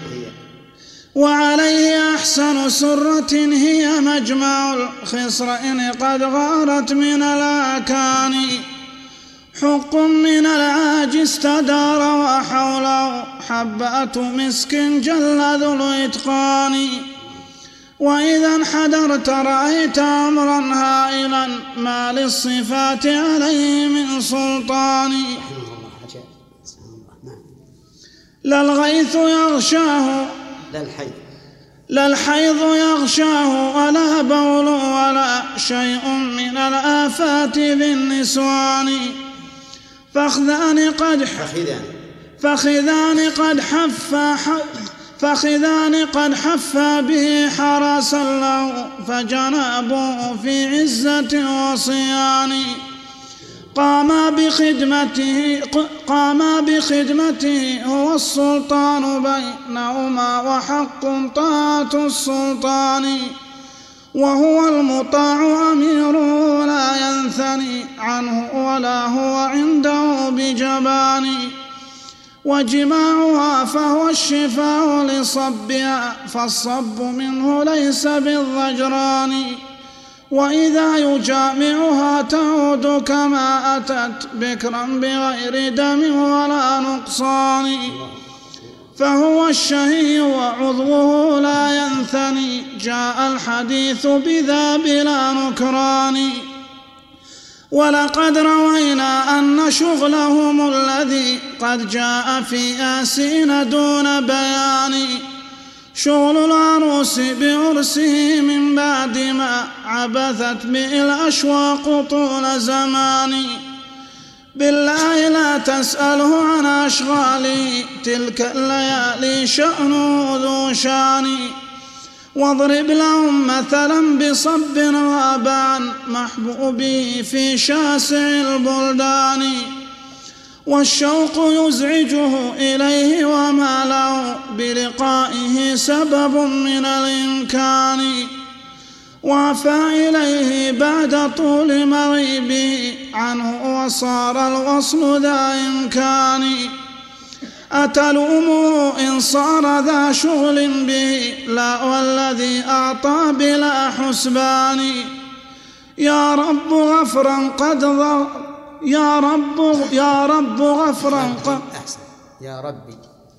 وعليه أحسن سرة هي مجمع الخصرين قد غارت من الأكان. حق من العاج استدار وحوله حبات مسك جل ذو الإتقان. وإذا انحدرت رأيت أمرا هائلا ما للصفات عليه من سلطان. لا الغيث يغشاه لا الحيض يغشاه ولا بول ولا شيء من الآفات بالنسوان. فخذان قد حفا به حرسا له فجنابه في عزة وصيان. قاما بخدمته هو السلطان بينهما وحق طاعة السلطان. وهو المطاع أميره لا ينثني. ينثني عنه ولا هو عنده بجبان. وجماعها فهو الشفاء لصبها، فالصب منه ليس بالضجران، وإذا يجامعها تعود كما أتت بكرا بغير دم ولا نقصان، فهو الشهي وعضوه لا ينثني، جاء الحديث بذا بلا نكران. ولقد روينا أن شغلهم الذي قد جاء في آسين دون بيان، شغل العروس بعرسه من بعد ما عبثت به الأشواق طول زمان. بالله لا تسأله عن أشغاله، تلك الليالي شأنه ذو شان. واضرب لهم مثلا بصب غاب عن محبوبه في شاسع البلدان، والشوق يزعجه إليه وما له بلقائه سبب من الإمكان، وعفى إليه بعد طول مغيبه عنه وصار الوصل ذا إمكان. أتلومه إن صار ذا شغل به، لا والذي أعطى بلا حسبان. يا رب غفرا قد يا رب غفرا قد يا ربي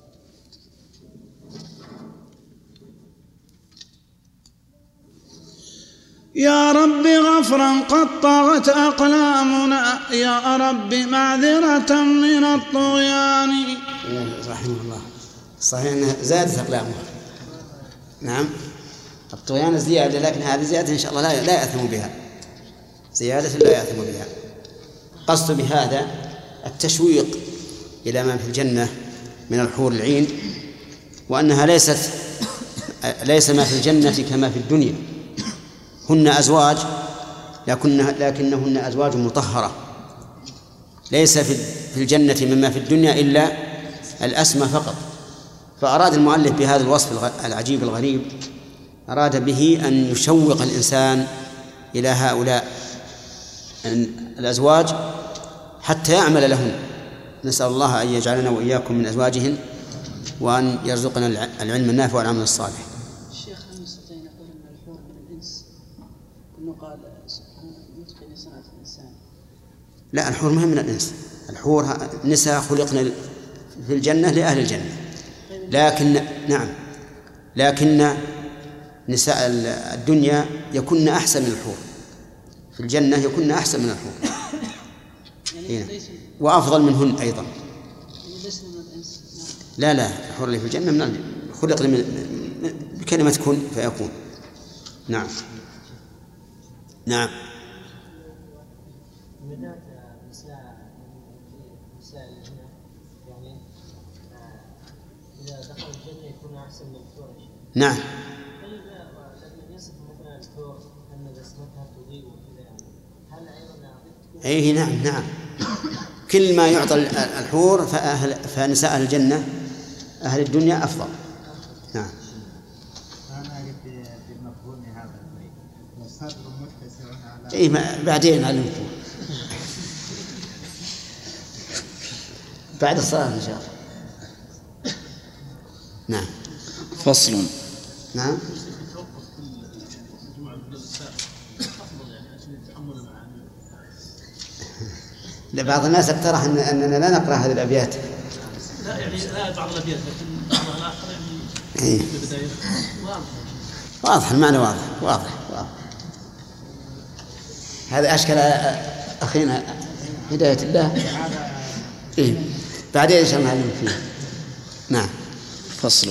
يا رب غفرا قد طغت أقلامنا، يا رب معذرة من الطغيان. رحمه الله. صحيح أنها زادت أقلامها، نعم، الطغيان زيادة، لكن هذه زيادة إن شاء الله لا يأثم بها، زيادة لا يأثم بها. قصد بهذا التشويق إلى ما في الجنة من الحور العين، وأنها ليس ما في الجنة كما في الدنيا، هن أزواج لكنهن أزواج مطهرة، ليس في الجنة مما في الدنيا إلا الأسمى فقط. فأراد المؤلف بهذا الوصف العجيب الغريب، أراد به أن يشوق الإنسان إلى هؤلاء الأزواج حتى يعمل لهن. نسأل الله أن يجعلنا وإياكم من أزواجهن، وأن يرزقنا العلم النافع والعمل الصالح. الشيخ هل نستطيع نقول أن الحور من الإنس؟ إنه قال سبحانه يتقن صنعة الإنسان. لا، الحور ما هي من الإنس، الحور نساء خلقنا في الجنة لأهل الجنة، لكن نساء الدنيا يكن أحسن من الحور، في الجنة يكن أحسن من الحور يعني وأفضل منهن أيضا. لا الحور اللي في الجنة خلقنا بكلمة كن فيكون. نعم. إذا دخل الجنة يكون أحسن من الحور. نعم. لما يصف مثلا الحور أن بسمتها تضيء وكذا، هل أيضا أيه؟ نعم. كل ما يعطى الحور فنساء أهل الجنة أهل الدنيا أفضل. نعم. أنا أعرف بمفهوم هذا الصدر متسع على. إيه بعدين نعلمكم بعد الصلاة إن شاء الله. نعم. فصل. نعم. بعض الناس اقترح أننا لا نقرأ هذه الأبيات. لا يعني لا بعض الأبيات، لكن بعض الآخر يعني في البداية واضح المعنى، واضح. هذا أشكال أخينا هداية الله. إيه بعدين إن شاء الله نعلم فيه. نعم. فصل.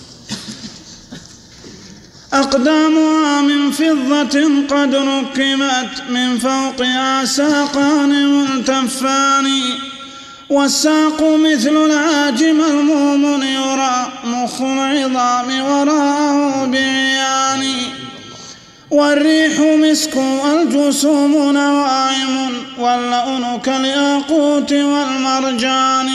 أقدامها من فضة قد ركبت من فوقها ساقان ملتفان، والساق مثل العاجم الموم يرى مخ العظام وراءه بعيان، والريح مسك والجسوم نواعم واللؤن كالياقوت والمرجان،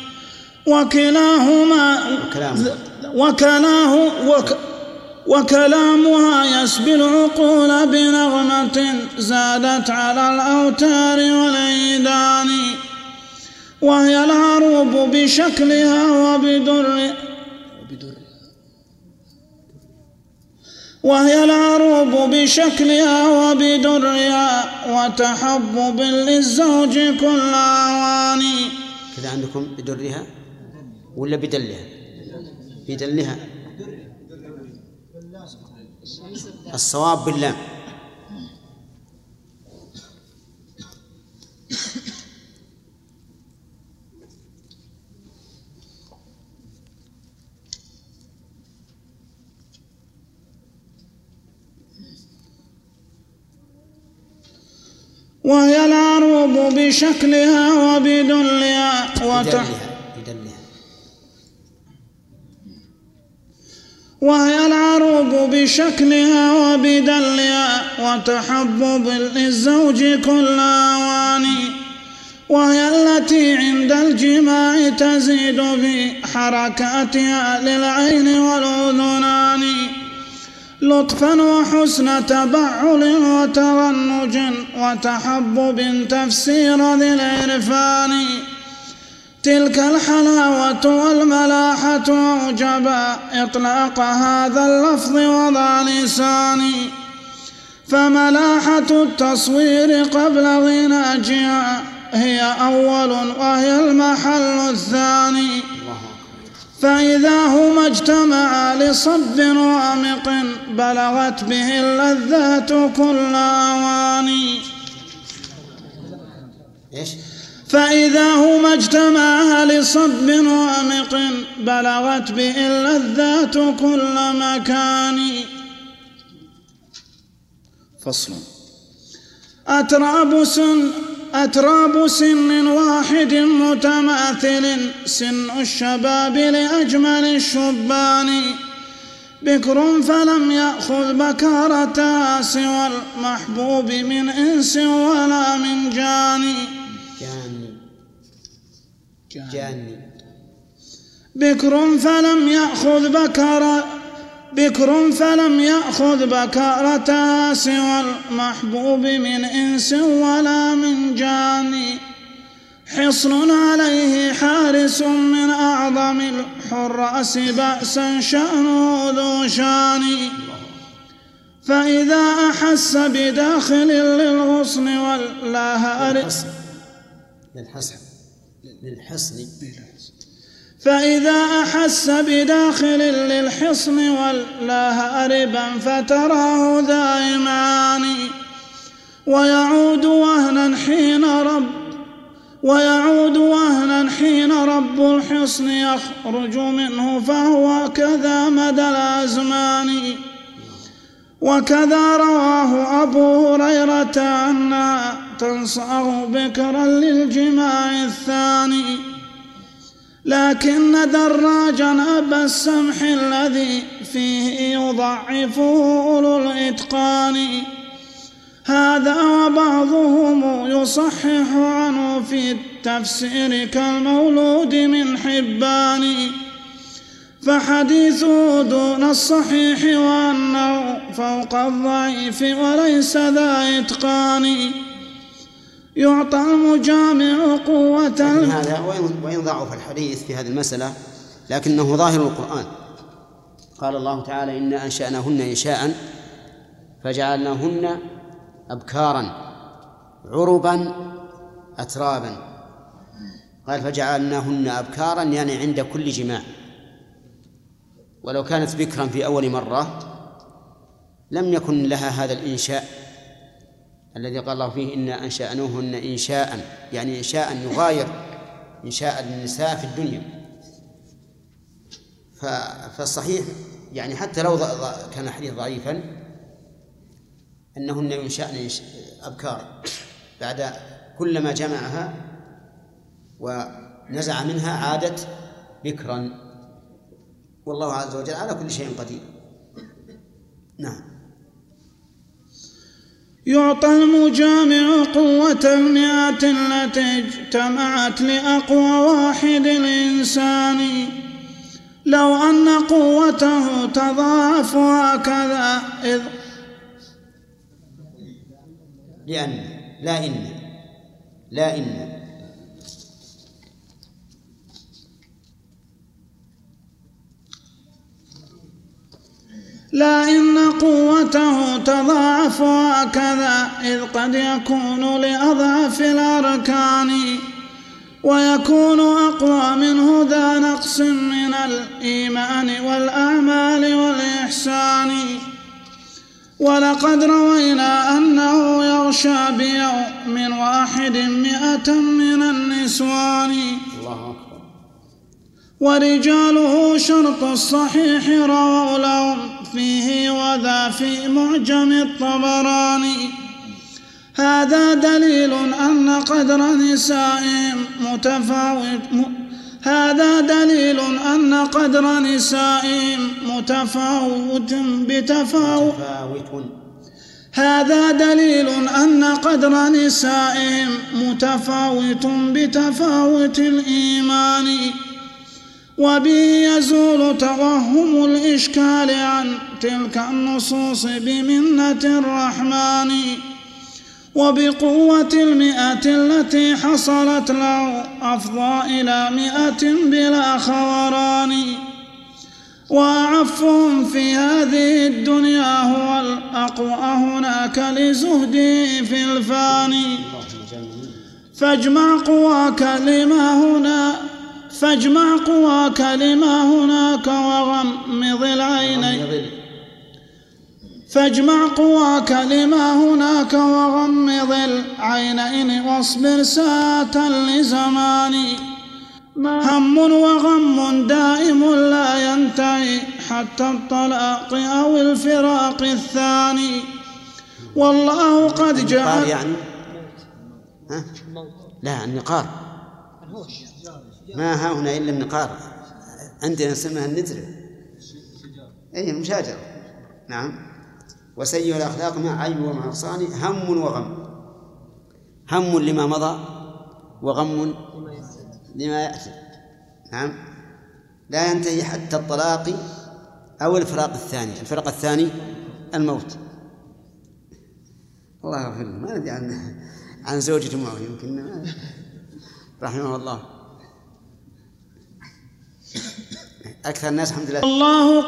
وكلامها يسبي العقول بنغمة زادت على الأوتار والعيدان، وهي العروب بشكلها وبدرها وتحبب للزوج كل أواني. كذا عندكم بدرها ولا بدلها؟ بدلها. الصواب باللام. وهي العروب بشكلها وبدلها وهي العروب بشكلها وبدلها وتحبب للزوج كل أواني. وهي التي عند الجماع تزيد في حركاتها للعين والأذنان لطفا وحسن تبعل وتغنج وتحبب تفسير ذي العرفان. تلك الحلاوة والملاحة أوجبا إطلاق هذا اللفظ وضع لساني. فملاحة التصوير قبل غناجها هي أول وهي المحل الثاني. فإذا هما اجتمعا لصب وامق بلغت به اللذات كل أواني. فإذا هما اجتمعا لصب وامق بلغت به اللذات كل مكان. فصل. أتراب سن واحد متماثل سن الشباب لأجمل الشبان. بكر فلم يأخذ بكارتها سوى المحبوب من إنس ولا من جاني. بكر فلم يأخذ بكارتها سوى المحبوب من إنس ولا من جاني. حصن عليه حارس من أعظم الحراس بأسا شأنه ذو شان. فإذا أحس بداخل للغصن فإذا أحس بداخل للحصن والله أربا فتراه دائمان. ويعود وهنا حين رب الحصن يخرج منه فهو كذا مدى الأزمان. وكذا رواه أبو هريرة أنها تنصأه بكرا للجماع الثاني. لكن دراجا أبى السمح الذي فيه يضعفه أولو الإتقان. هذا وبعضهم يصحح عنه في التفسير كالمولود من حبان. فحديثه دون الصحيح وأنه فوق الضعيف وليس ذا إتقان. يعطى المجامع قوة. هذا وإن ضعف الحديث في هذه المسألة لكنه ظاهر القرآن. قال الله تعالى إنا أنشأناهن إنشاء فجعلناهن أبكارا عربا أترابا. قال فجعلناهن أبكارا يعني عند كل جماع. ولو كانت بكرا في أول مرة لم يكن لها هذا الإنشاء الذي قال الله فيه إنا أنشأناهن إنشاء يعني إنشاء يغاير إنشاء النساء في الدنيا. فالصحيح يعني حتى لو كان الحديث ضعيفا أنهن ينشأن أبكار بعد كلما جمعها ونزع منها عادت بكرا. والله عز وجل على كل شيء قدير. نعم. يعطى المجامع قوة المئات التي اجتمعت لأقوى واحد الإنسان. لو أن قوته تضاعف هكذا إذ لأن لا إن لا إن قوته تضاعف هكذا، إذ قد يكون لأضعف الأركان ويكون أقوى منه ذا نقص من الإيمان والأعمال والإحسان. ولقد روينا أنه يغشى بيوم واحد 100 من النسوان. الله أكبر. ورجاله شرط الصحيح رووا لهم فيه وذا في معجم الطبراني. هذا دليل أن قدر نسائهم متفاوت بتفاوت الإيمان، وبه يزول توهم الإشكال عن تلك النصوص بمنة الرحمن. وبقوة 100 التي حصلت له أفضى إلى 100 بلا خوران. وأعفهم في هذه الدنيا هو الأقوى هناك لزهده في الفاني. فاجمع قواك لما هناك وغمض العينين. فاجمع قواك لما هناك وغمض العينين واصبر ساعة لزمان. هم وغم دائم لا ينتهي حتى الطلاق أو الفراق الثاني. والله قد جعل يعني لا النقار ما ها هنا إلا النقار، عندنا نسميها النترة، أي المشاجرة. نعم. وسيء الأخلاق مع عيب ومعصان هم وغم. هم لما مضى وغم لما يأتي. نعم. لا ينتهي حتى الطلاق أو الفراق الثاني. الفراق الثاني الموت. الله يغفر له. ما ندري عن زوجته معه يمكن رحمه الله. أكثر الناس الحمد لله. والله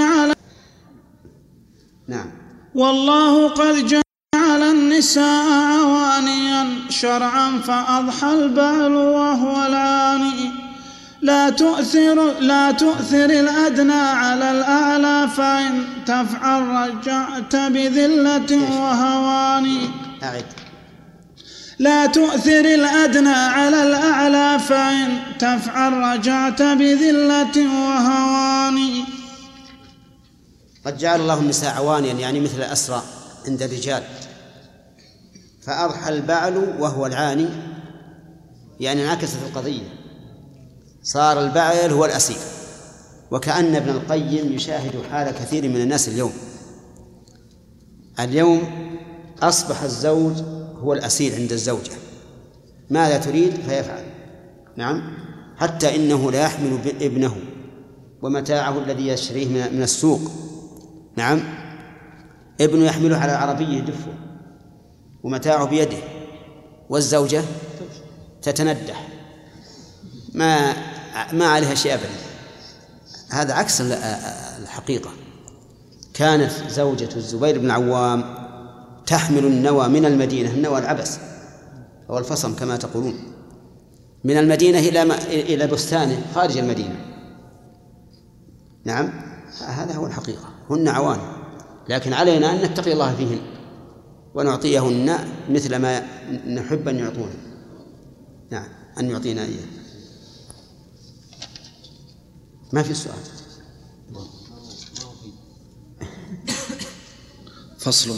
قد جعل النساء عوانيا شرعا فأضحى البعل وهو العاني. لا تؤثر الأدنى على الأعلى فإن تفعل رجعت بذلة وهوان. لا تؤثر الأدنى على الأعلى فإن تفعل رجعت بذلة وهوان. قد جعل الله النساء عوانيا يعني مثل الأسرى عند الرجال، فأضحى البعل وهو العاني، يعني انعكست القضية، صار البعل هو الأسير. وكأن ابن القيم يشاهد حال كثير من الناس اليوم أصبح الزوج هو الأسير عند الزوجة، ماذا تريد فيفعل. نعم. حتى إنه لا يحمل ابنه ومتاعه الذي يشتريه من السوق. نعم. ابنه يحمله على العربية يدفه ومتاعه بيده، والزوجة تتندح ما عليها شيء أبدا. هذا عكس الحقيقة. كانت زوجة الزبير بن العوام تحمل النوى من المدينة، النوى العبس أو الفصم كما تقولون، من المدينة إلى بستانه خارج المدينة. نعم. هذا هو الحقيقة. هن عوان، لكن علينا أن نتقي الله فيهن ونعطيهن مثل ما نحب أن يعطونا. نعم. أن يعطينا إياه. ما في سؤال. فصل.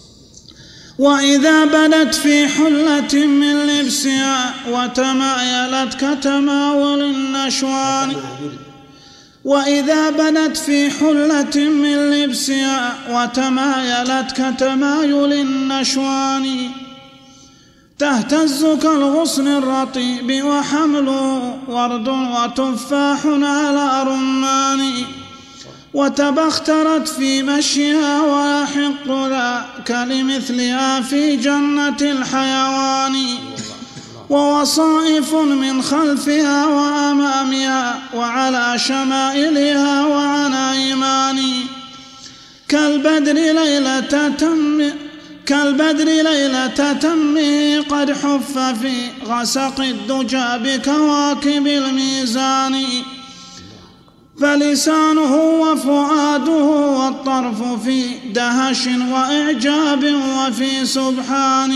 وإذا بدت في حلة من لبسها وتمايلت كتماول النشوان. وإذا بدت في حلة من لبسها وتمايلت كتمايل النشوان تهتز كالغصن الرطيب وحمله ورد وتفاح على رمان وتبخترت في مشيها ويحق ذاك لمثلها في جنة الحيوان ووصائف من خلفها وأمامها وعلى شمائلها وعن أيمان كالبدر ليلة تمه قد حف في غسق الدجى بكواكب الميزان. فلسانه وفؤاده والطرف في دهش وإعجاب وفي سبحان.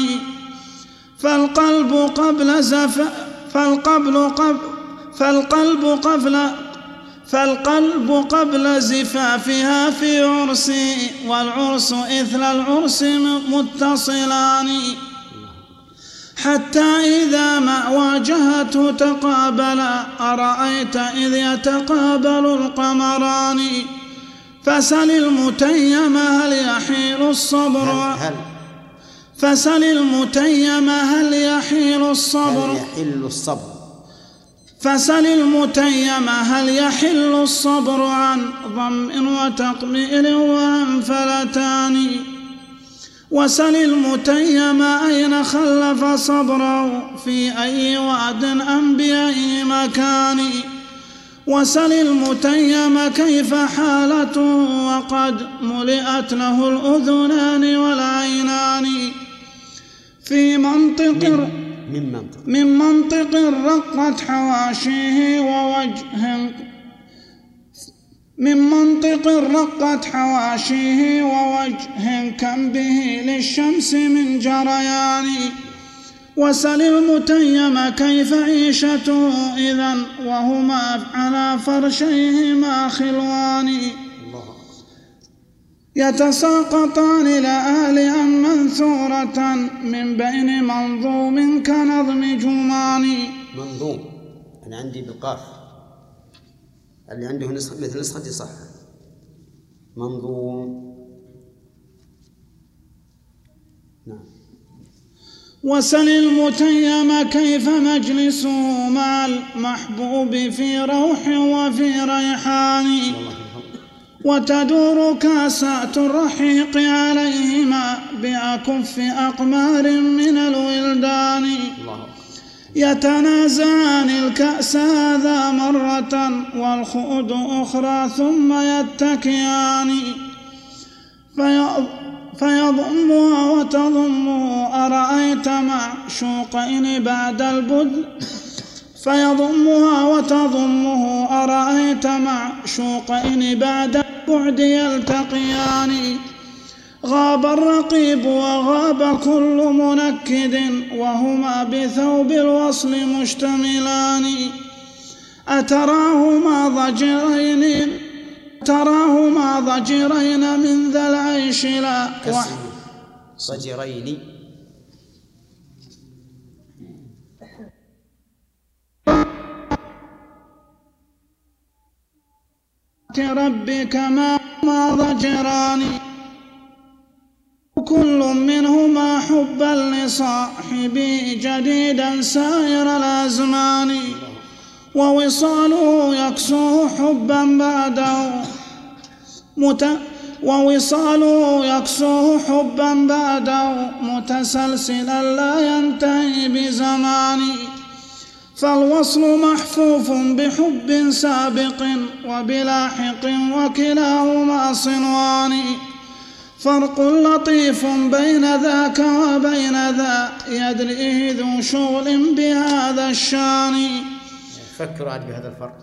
فالقلب قبل زفافها في عرسي، والعرس إثل العرس متصلان. حتى إذا ما واجهته تقابلا، أرأيت إذ يتقابل القمران. فسل المتيم هل يحيل الصبر، فسل المتيم هل يحيل الصبر، فسل المتيم هل يحل الصبر عن ضم وتقبيل وعن فلتان. وسل المتيم أين خلف صبره، في أي واد أم بأي مكان. وسل المتيم كيف حالته، وقد ملئت له الأذنان والعينان. في منطق من منطق رقت حواشيه ووجه، من منطق رقت حواشيه ووجه كم به للشمس من جريان. وسل المتيم كيف عيشته إذن وهما على فرشيهما خلوان. يتساقطان لآلئا منثورة من بين منظوم كنظم جمان. منظوم أنا عندي بالقاف، اللي عنده مثل نسختي صح. منظوم. نعم. وسل المتيم كيف مجلسه مع المحبوب في روح وفي ريحان. وتدور كاسات الرحيق عليهما بأكف أقمار من الولدان. يتنازعان الكأس هذا مرة والخؤد أخرى ثم يتكيان. فيضمها وتضمه أرأيت معشوقين بعد البدء، فيضمها وتضمه أرأيت معشوقين بعد البعد يلتقيان. غاب الرقيب وغاب كل منكد، وهما بثوب الوصل مشتملان. أتراهما ضجرين من ذا العيش لا ضجرين ربك ما ضجران. كل منهما حبا لصاحبه جديدا سائر الأزمان. ووصاله يكسوه حبا بعده متسلسلا لا ينتهي بزمان. فالوصل محفوف بحب سابق وبلاحق وكلاهما صنوان. فرق لطيف بين ذاك وبين ذا يدريه ذو شغل بهذا الشان. فكروا عاد بهذا الفرق.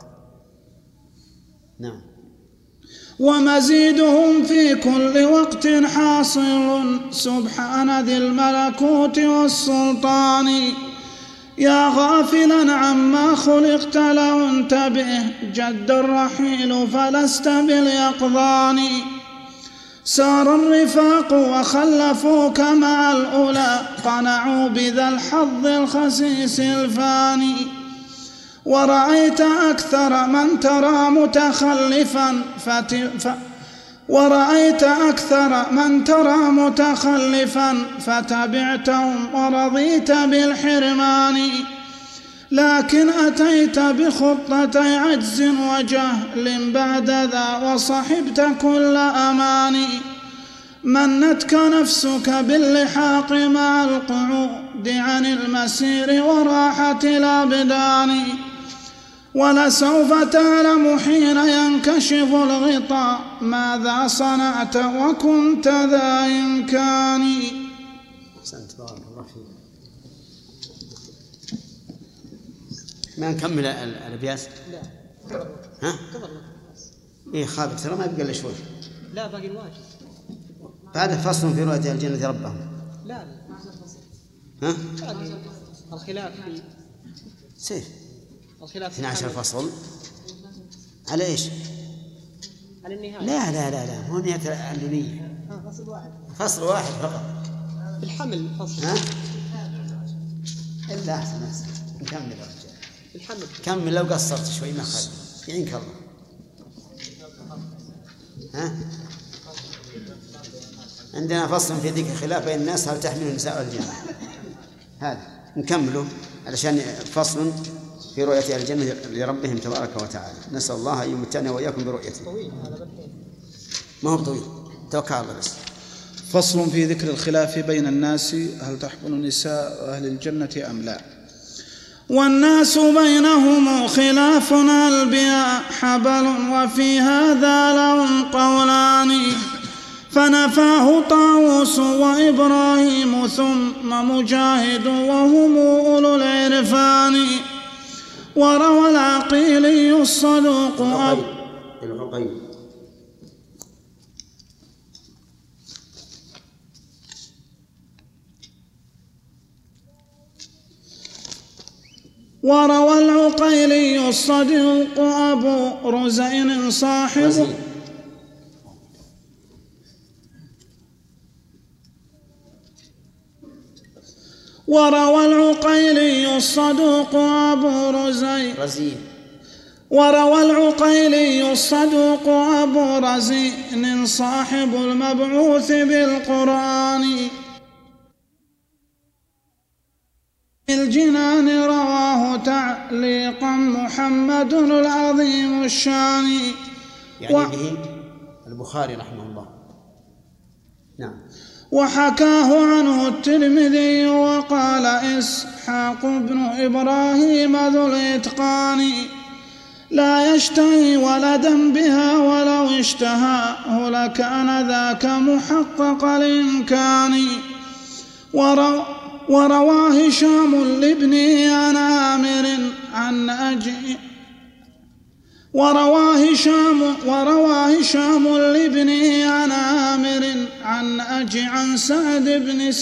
نعم. ومزيدهم في كل وقت حاصل سبحان ذي الملكوت والسلطان. يا غافلا عما خلقت لو انتبه جد الرحيل فلست باليقظان. سار الرفاق وخلفوك مع الأولى قنعوا بذا الحظ الخسيس الفاني. ورأيت أكثر من ترى متخلفا فتبعتهم ورضيت بالحرمان. لكن أتيت بخطتي عجز وجهل بعد ذا وصحبت كل أماني. منتك نفسك باللحاق مع القعود عن المسير وراحة الأبدان. ولسوف تعلم حين ينكشف الغطاء ماذا صنعت وكنت ذا إمكان. أحسنت بارك الله فيك. ما نكمل الأبيات؟ لا. ها؟ إيه خالد ترى ما بقى إلا شوي. لا باقي الواجب. هذا فصل في رؤية الجنة ربهم. لا. ها؟ الخلاف في سيف. الخلاف 12 فصل على إيش؟ على النهاية. لا لا لا لا مو نهاية الليلية. فصل واحد فقط. الحمل فصل. ها؟ إلا أحسن نكمل يا رجال. الحمل. كمل لو قصرت شوي ما خالف يعينك الله. ها؟ عندنا فصل في ذكر خلاف بين الناس هل تحمل النساء الجنة. هذا نكمله علشان فصل في رؤية الجنة لربهم تبارك وتعالى. نسأل الله أن يمتعنا وإياكم برؤيته. ما هو طويل توكل على الله بس. فصل في ذكر الخلاف بين الناس هل تحمل نساء أهل الجنة أم لا. والناس بينهم خلاف هل بها حبل وفي هذا لهم قولان فنفاه طاووس وإبراهيم ثم مجاهد وهم أولو العرفان. وروى العقيلي الصدوق وروى العقيلي الصدوق أبو رزين صاحب وروى العقيلي الصدوق أبو رزين وروى العقيلي الصدوق أبو رزين صاحب المبعوث بالقرآن الجنان رواه تعليقا محمد العظيم الشان. يعني به البخاري رحمه الله. نعم. وحكاه عنه الترمذي وقال إسحاق بن إبراهيم ذو الإتقان لا يشتهي ولدا بها ولو اشتهاه لكان ذاك محقق الإمكان. وروى هشام لابن عن عامر عن عن سعد بن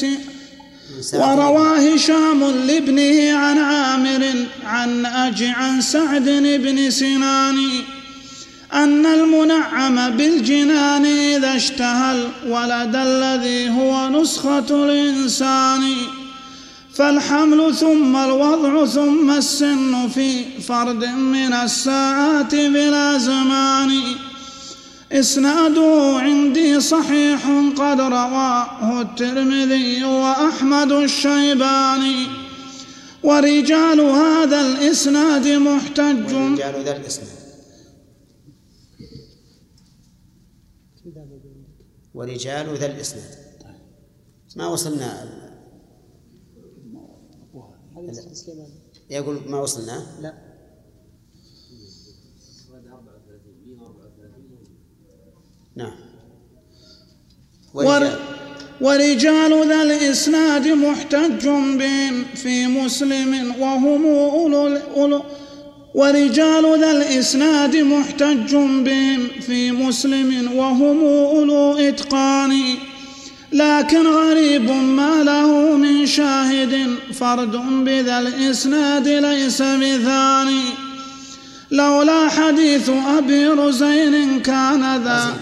سنان أن المنعم بالجنان إذا اشتهى الولد الذي هو نسخة الإنسان فالحمل ثم الوضع ثم السن في فرد من الساعات بلا زمان. إسناده عندي صحيح قد رواه الترمذي وأحمد الشيباني ورجال هذا الإسناد محتج. ورجال ذا الإسناد ما وصلنا يقول ما وصلنا. لا نعم. ورجال ذا الإسناد محتج بهم في مسلم وهم أولو إتقان لكن غريب ما له من شاهد فرد بذا الإسناد ليس بثاني لولا حديث أبي رزين كان ذا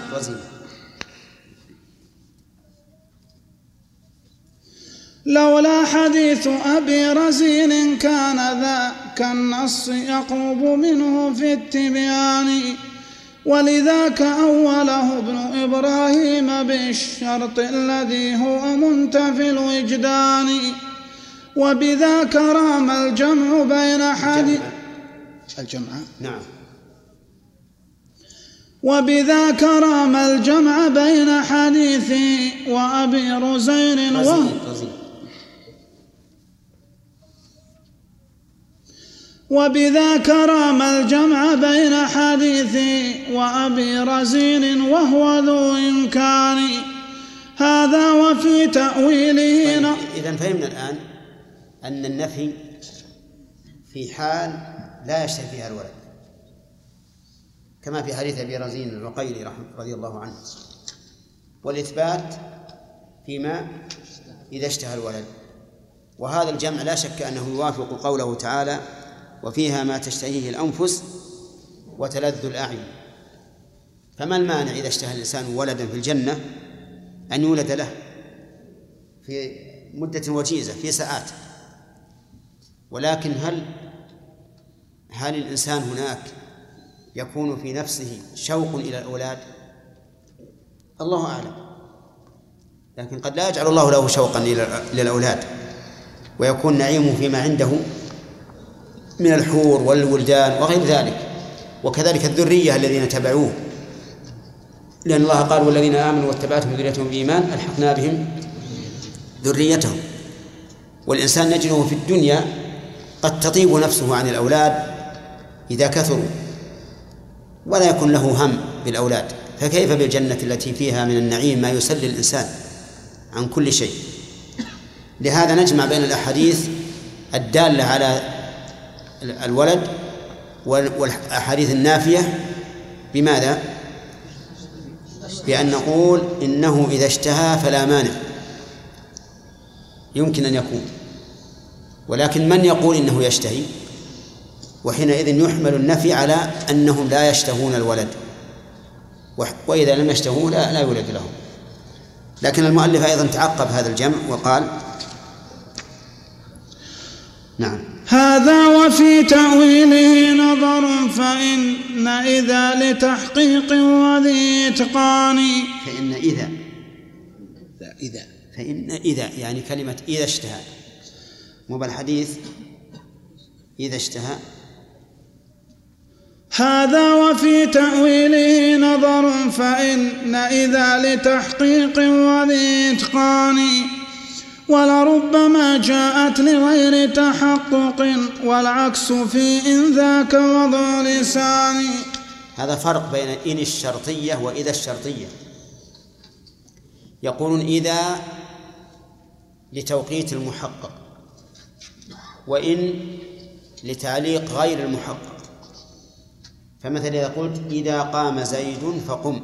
كالنص يقرب منه في التبيان ولذاك أوله ابن إبراهيم بالشرط الذي هو منتفي الوجدان وبذاك رام الجمع بين وبذاك رام الجمع بين حديثي وأبي رزين وبذاك رام الجمع بين حديثي وأبي رزين وهو ذو إمكان هذا وفي تأويله. إذن فهمنا الآن أن النفي في حال لا يشتهي فيها الولد، كما في حديث أبي رزين العقيلي رضي الله عنه، والإثبات فيما إذا اشتهى الولد. وهذا الجمع لا شك أنه يوافق قوله تعالى: وفيها ما تشتهيه الأنفس وتلذ الأعين. فما المانع إذا اشتهى الإنسان ولدا في الجنة أن يولد له في مدة وجيزة في ساعات؟ ولكن هل الإنسان هناك يكون في نفسه شوق إلى الأولاد؟ الله أعلم، لكن قد لا يجعل الله له شوقا إلى الأولاد، ويكون نعيمه فيما عنده من الحور والولدان وغير ذلك، وكذلك الذرية الذين تبعوه، لأن الله قال: والذين آمنوا واتبعتهم ذريتهم بإيمان ألحقنا بهم ذريتهم. والإنسان نجده في الدنيا قد تطيب نفسه عن الأولاد إذا كثروا ولا يكون له هم بالأولاد، فكيف بالجنة التي فيها من النعيم ما يسلي الإنسان عن كل شيء؟ لهذا نجمع بين الأحاديث الدالة على الولد والأحاديث النافية. بماذا؟ بأن نقول إنه إذا اشتهى فلا مانع، يمكن أن يكون، ولكن من يقول إنه يشتهي؟ وحينئذ يحمل النفي على أنهم لا يشتهون الولد، وإذا لم يشتهوا لا يولد لهم. لكن المؤلف أيضا تعقب هذا الجمع وقال: نعم، هذا وفي تأويله نظر، فإن إذا لتحقيق وذي إتقان. فإن إذا يعني كلمة إذا اشتهى، مو بالحديث إذا اشتهى. هذا وفي تأويله نظر، فإن إذا لتحقيق وذي إتقان، ولربما جاءت لغير تحقق، والعكس في إن ذاك وضع لسان. هذا فرق بين إن الشرطية وإذا الشرطية. يقولون إذا لتوقيت المحقق، وإن لتعليق غير المحقق. فمثلا إذا قلت: إذا قام زيد فقم،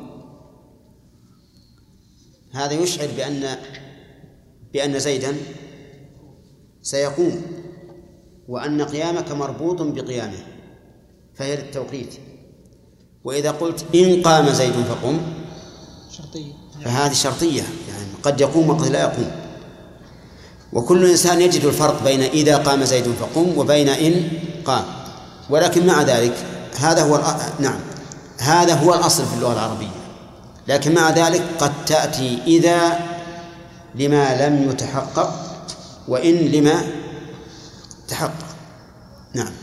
هذا يشعر بأن زيدا سيقوم، وأن قيامك مربوط بقيامه، فهي للتوقيت. وإذا قلت: إن قام زيد فقم، فهذه شرطية، يعني قد يقوم وقد لا يقوم. وكل إنسان يجد الفرق بين إذا قام زيد فقم وبين إن قام، ولكن مع ذلك هذا هو الأصل في اللغة العربية. لكن مع ذلك قد تأتي إذا لما لم يتحقق، وإن لما تحقق. نعم.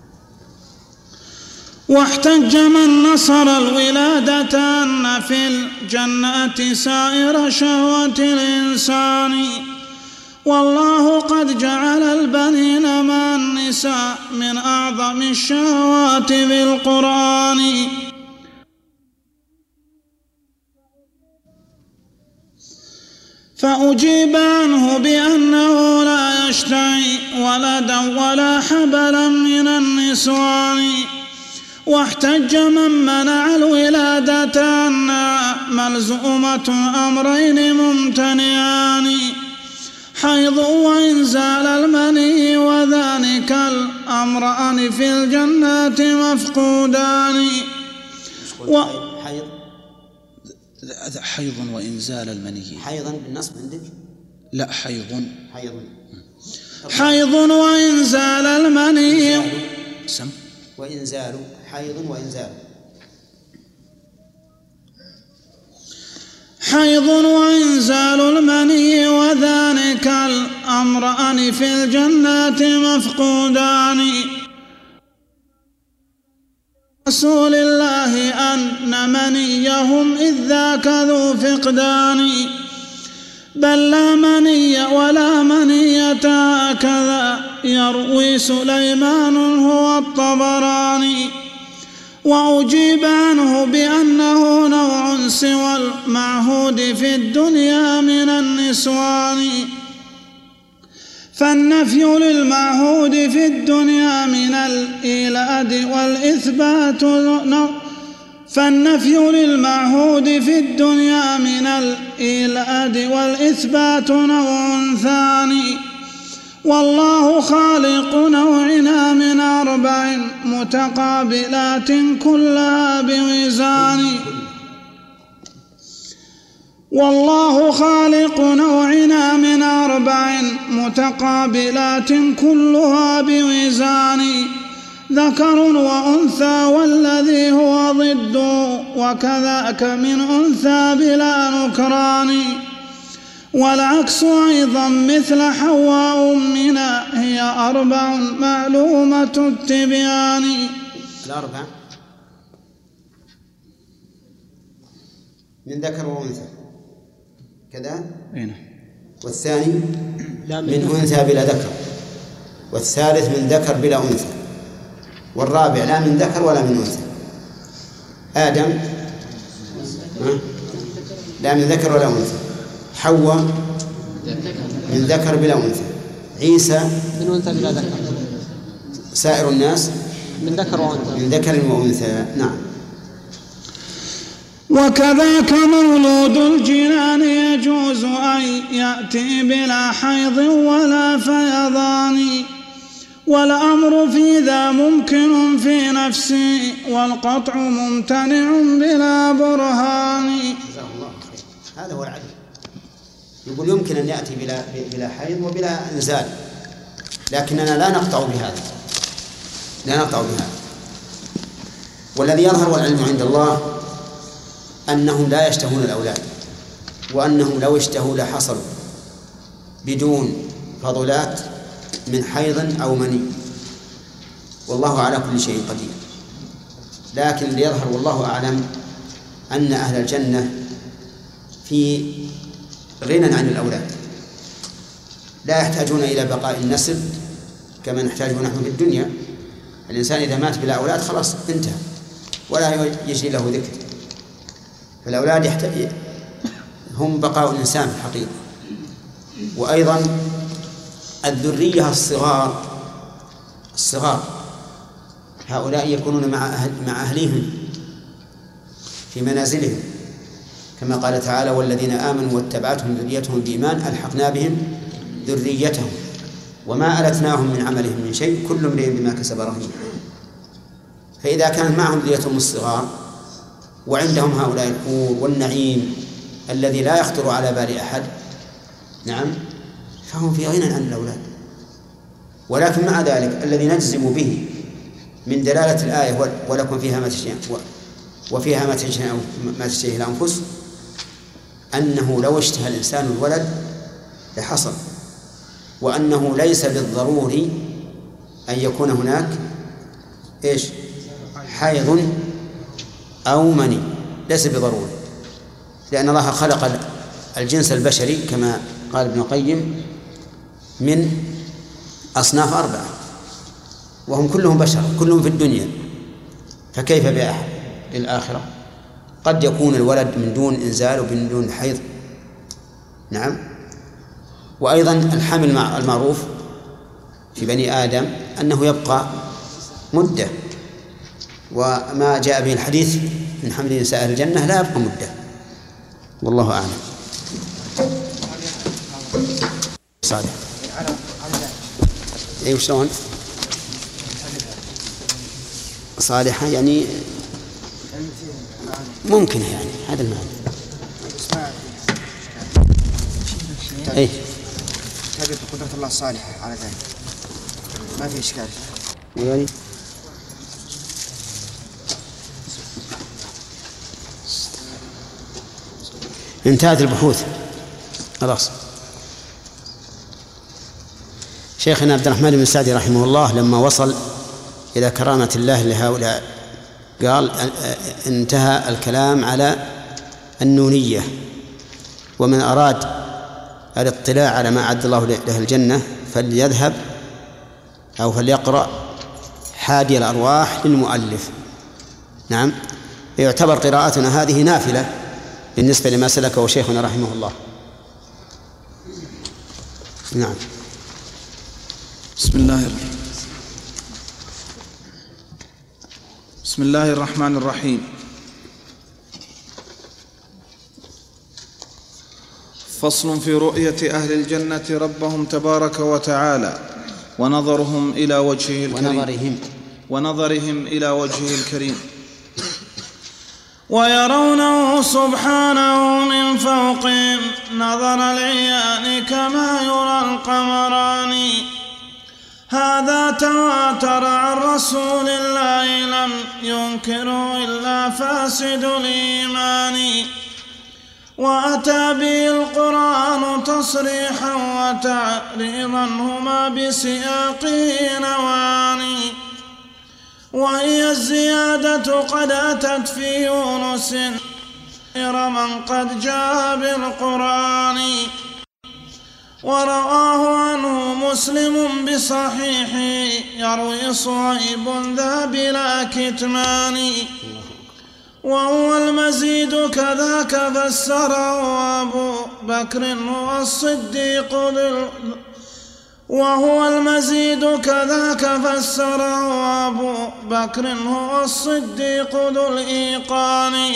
واحتج من نصر الولادة أن في الجنة سائر شهوة الإنسان، والله قد جعل البنين مع النساء من أعظم الشهوات بالقرآن. فأجيب عنه بأنه لا يشتهي ولدا ولا حبلا من النسوان. واحتج من منع الولادة أنها ملزومة أمرين ممتنعان، حيض وإنزال المني، وذلك الأمران في الجنة مفقودان. حيض وإنزال المني. حيضا بالنصب عندك؟ لا، حيض وإنزال المني. سم وإنزال، حيض وإنزال. حيض وإنزال المني، وذلك الأمران في الجنة مفقودان. رسول الله أن منيهم إذ ذاك ذو فقدان، بل لا مني ولا منية هكذا يروي سليمان هو الطبراني. وأجيب عنه بأنه نوع سوى المعهود في الدنيا من النسوان. فالنفي للمعهود في الدنيا من الإيلاد والإثبات نوع ثاني. والله خالق نوعنا من 4 متقابلات كلها بوزان. والله خالق نوعنا من 4 متقابلات كلها بوزان. ذكر وأنثى والذي هو ضده، وكذاك من أنثى بلا نكران. والعكس أيضا مثل حواء أمنا هي 4 معلومة التبيان. 4 من ذكر وأنثى كذا. والثاني من أنثى بلا ذكر، والثالث من ذكر بلا أنثى، والرابع لا من ذكر ولا من أنثى. آدم لا من ذكر ولا أنثى، حواء من ذكر بلا أنثى، عيسى من أنثى بلا ذكر، سائر الناس من ذكر وأنثى. من ذكر وأنثى. نعم. وكذاك مولود الجنان يجوز أن يأتي بلا حيض ولا فيضان. والأمر في ذا ممكن في نفسي، والقطع ممتنع بلا برهان. جزاه الله خير. هذا هو العدل. يقول يمكن أن يأتي بلا حيض وبلا إنزال، لكننا لا نقطع بهذا. والذي يظهر والعلم عند الله أنهم لا يشتهون الأولاد، وأنهم لو اشتهوا لحصلوا بدون فضلات من حيض أو مني، والله على كل شيء قدير. لكن ليظهر والله أعلم أن أهل الجنة في غنى عن الأولاد، لا يحتاجون إلى بقاء النسل كما نحتاج نحن في الدنيا. الإنسان إذا مات بلا أولاد خلاص انتهى ولا يجري له ذكر. فالأولاد هم بقاء الإنسان في الحقيقة. وأيضا الذرية الصغار هؤلاء يكونون مع أهليهم في منازلهم، كما قال تعالى: والذين آمنوا واتبعتهم ذريتهم بإيمان ألحقنا بهم ذريتهم وما ألتناهم من عملهم من شيء كل امرئ بما كسب رهين. فإذا كانت معهم ذريتهم الصغار وعندهم هؤلاء الحور والنعيم الذي لا يخطر على بال أحد، نعم، فهم في غنى عن الأولاد. ولكن مع ذلك الذي نجزم به من دلالة الآية ولكم فيها ما تشتهي وفيها ما تشتهي الأنفس أنه لو اشتهى الإنسان الولد لحصل، وأنه ليس بالضروري أن يكون هناك حيض أو مني، ليس بضروري، لأن الله خلق الجنس البشري كما قال ابن القيم من أصناف 4 وهم كلهم بشر، كلهم في الدنيا، فكيف بالآخرة؟ قد يكون الولد من دون إنزال ومن دون حيض. نعم. وأيضا الحمل المعروف في بني آدم أنه يبقى مدة، وما جاء به الحديث من حمل نساء الجنة لا يبقى مدة، والله أعلم. صالح. أي وشلون؟ صالحة يعني ممكن، يعني هذا المعنى. أي ثابت قدرة الله الصالحة على ذلك، ما في إشكال يعني. انتهت البحوث خلاص. شيخنا عبد الرحمن بن سعدي رحمه الله لما وصل إلى كرامة الله لهؤلاء قال انتهى الكلام على النونية، ومن أراد الاطلاع على ما أعد الله له الجنة فليذهب أو فليقرأ حادي الأرواح للمؤلف. نعم، يعتبر قراءتنا هذه نافلة بالنسبة لما سلكه شيخنا رحمه الله. نعم. بسم الله الرحمن الرحيم. فصل في رؤية أهل الجنة ربهم تبارك وتعالى ونظرهم إلى وجهه الكريم ونظرهم إلى وجهه الكريم. ويرونه سبحانه من فوقهم نظر العيان كما يرى القمران. هذا تواتر عن رسول الله لم ينكر إلا فاسد الإيمان. وأتى به القرآن تصريحا وتعريضا هما بسياقه نوان. وهي الزيادة قد أتت في يونس غير من قد جاء بالقرآن. ورواه عنه مسلم بصحيحه يروي صهيب ذا بلا كتمان. وهو المزيد كذاك فسره أبو بكر والصديق وهو المزيد كذاك فسره أبو بكر هو الصديق ذو الإيقان.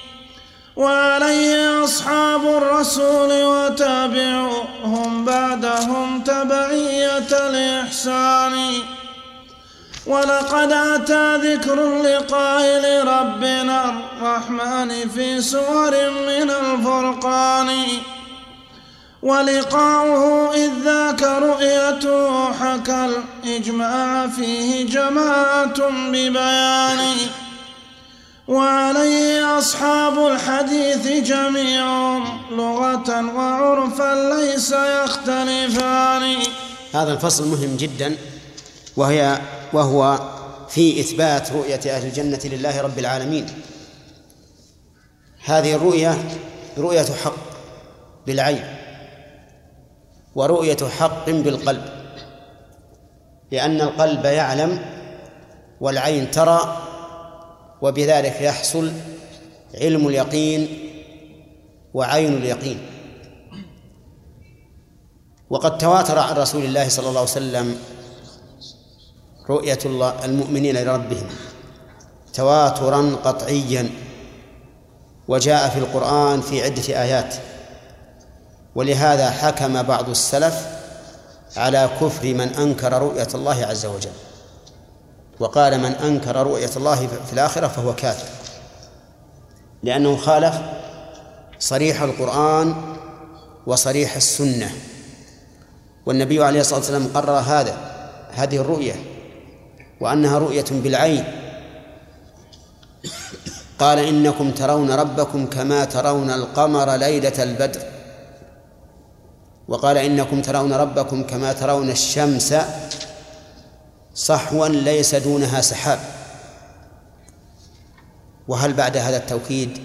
وعليه أصحاب الرسول وتابعوهم بعدهم تبعية الإحسان. ولقد أتى ذكر اللقاء لربنا الرحمن في سور من الفرقان. ولقاؤه إذ ذاك رؤيته حكى الإجماع فيه جماعة ببيان. وعليه أصحاب الحديث جميعهم لغة وعرفا ليس يختلفان. هذا الفصل مهم جدا، وهو في إثبات رؤية أهل الجنة لله رب العالمين. هذه الرؤية رؤية حق بالعين، ورؤية حق بالقلب، لأن القلب يعلم والعين ترى، وبذلك يحصل علم اليقين وعين اليقين. وقد تواتر عن رسول الله صلى الله عليه وسلم رؤية المؤمنين لربهم تواترا قطعيا، وجاء في القرآن في عدة آيات. ولهذا حكم بعض السلف على كفر من أنكر رؤية الله عز وجل، وقال من أنكر رؤية الله في الآخرة فهو كافر، لأنه خالف صريح القرآن وصريح السنة. والنبي عليه الصلاة والسلام قرر هذه الرؤية وأنها رؤية بالعين. قال إنكم ترون ربكم كما ترون القمر ليلة البدر، وقال إنكم ترون ربكم كما ترون الشمس صحوا ليس دونها سحاب. وهل بعد هذا التوكيد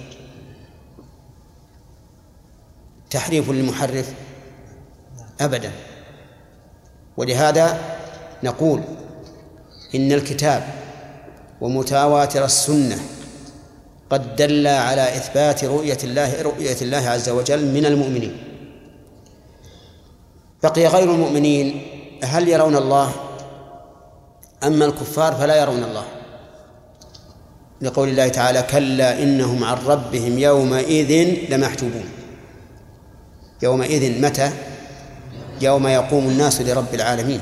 تحريف للمحرف؟ أبدا. ولهذا نقول إن الكتاب ومتواتر السنة قد دل على إثبات رؤية الله عز وجل من المؤمنين. بقي غير المؤمنين هل يرون الله؟ أما الكفار فلا يرون الله، لقول الله تعالى كلا إنهم عن ربهم يومئذ لمحجوبون. يومئذ متى؟ يوم يقوم الناس لرب العالمين،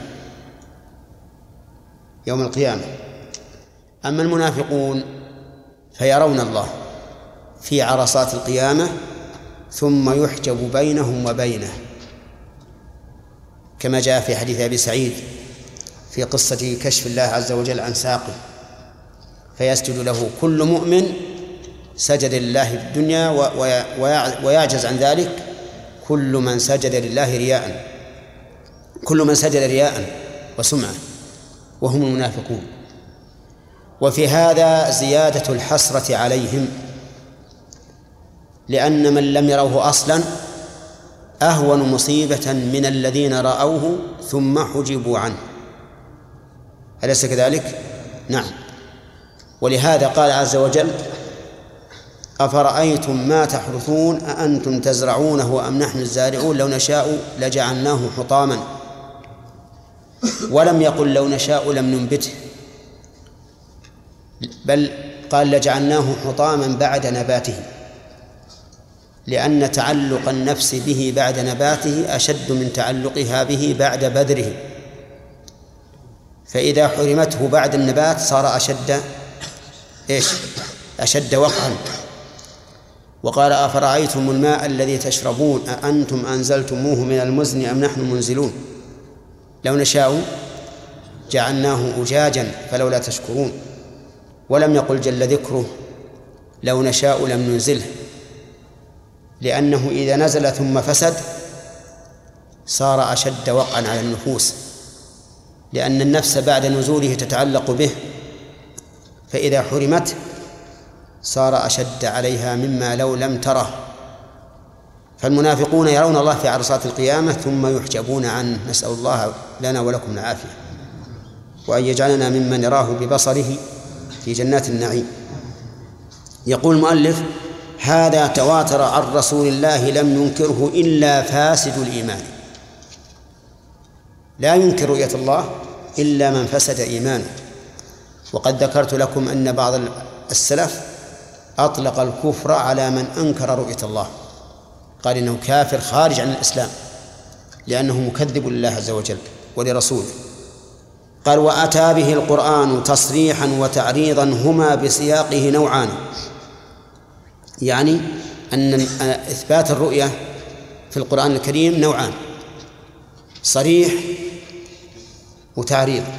يوم القيامة. أما المنافقون فيرون الله في عرصات القيامة ثم يحجب بينهم وبينه، كما جاء في حديث أبي سعيد في قصة كشف الله عز وجل عن ساقه، فيسجد له كل مؤمن سجد لله في الدنيا ويعجز عن ذلك كل من سجد لله رياء، كل من سجد رياء وسمعة، وهم المنافقون. وفي هذا زيادة الحسرة عليهم، لأن من لم يروه أصلا أهون مصيبة من الذين رأوه ثم حجبوا عنه. أليس كذلك؟ نعم. ولهذا قال عز وجل: أفرأيتم ما تحرثون أأنتم تزرعونه أم نحن الزارعون لو نشاء لجعلناه حطاما. ولم يقل لو نشاء لم ننبته، بل قال لجعلناه حطاما بعد نباته، لأن تعلق النفس به بعد نباته أشد من تعلقها به بعد بذره، فإذا حرمته بعد النبات صار أشد وقعا. وقال: أفرأيتم الماء الذي تشربون أأنتم أنزلتموه من المزن أم نحن المنزلون لو نشاء جعلناه أجاجا فلولا تشكرون. ولم يقل جل ذكره لو نشاء لم ننزله، لأنه إذا نزل ثم فسد صار أشد وقعا على النفوس، لأن النفس بعد نزوله تتعلق به، فإذا حرمت صار أشد عليها مما لو لم تره. فالمنافقون يرون الله في عرصات القيامة ثم يحجبون عنه، نسأل الله لنا ولكم العافية، وأن يجعلنا ممن يراه ببصره في جنات النعيم. يقول المؤلف: هذا تواتر عن رسول الله لم ينكره إلا فاسد الإيمان. لا ينكر رؤية الله إلا من فسد إيمانه. وقد ذكرت لكم أن بعض السلف أطلق الكفر على من أنكر رؤية الله، قال إنه كافر خارج عن الإسلام لأنه مكذب لله عز وجل ولرسوله. قال: وأتى به القرآن تصريحا وتعريضا هما بسياقه نوعان، يعني أن إثبات الرؤية في القرآن الكريم نوعان: صريح وتعريض.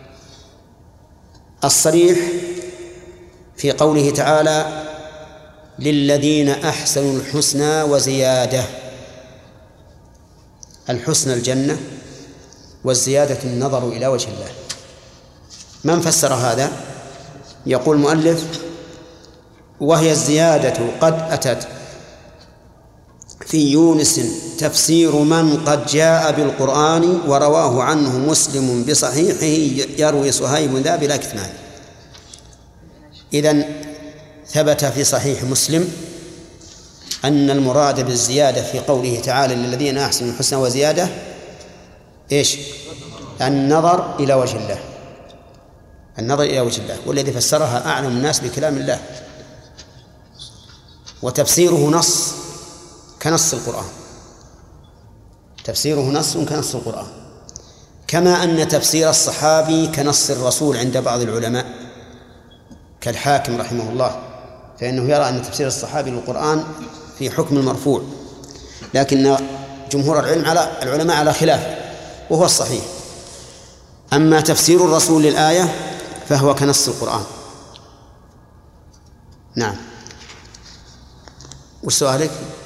الصريح في قوله تعالى: للذين أحسنوا الحسنى وزيادة. الحسنى الجنة، والزيادة النظر إلى وجه الله. من فسر هذا؟ يقول المؤلف: وهي الزيادة قد أتت في يونس تفسير من قد جاء بالقرآن ورواه عنه مسلم بصحيحه يروي صهيب ذا بلا كتمان. إذن ثبت في صحيح مسلم أن المراد بالزيادة في قوله تعالى: للذين أحسنوا الحسنى وزيادة النظر إلى وجه الله، النظر إلى وجه الله. والذي فسرها أعلم الناس بكلام الله، وتفسيره نص كنص القرآن، تفسيره نص كنص القرآن، كما أن تفسير الصحابي كنص الرسول عند بعض العلماء كالحاكم رحمه الله، فإنه يرى أن تفسير الصحابي للقرآن في حكم المرفوع، لكن جمهور العلماء على خلافه، وهو الصحيح. أما تفسير الرسول للآية فهو كنص القرآن. نعم. وش سؤالك؟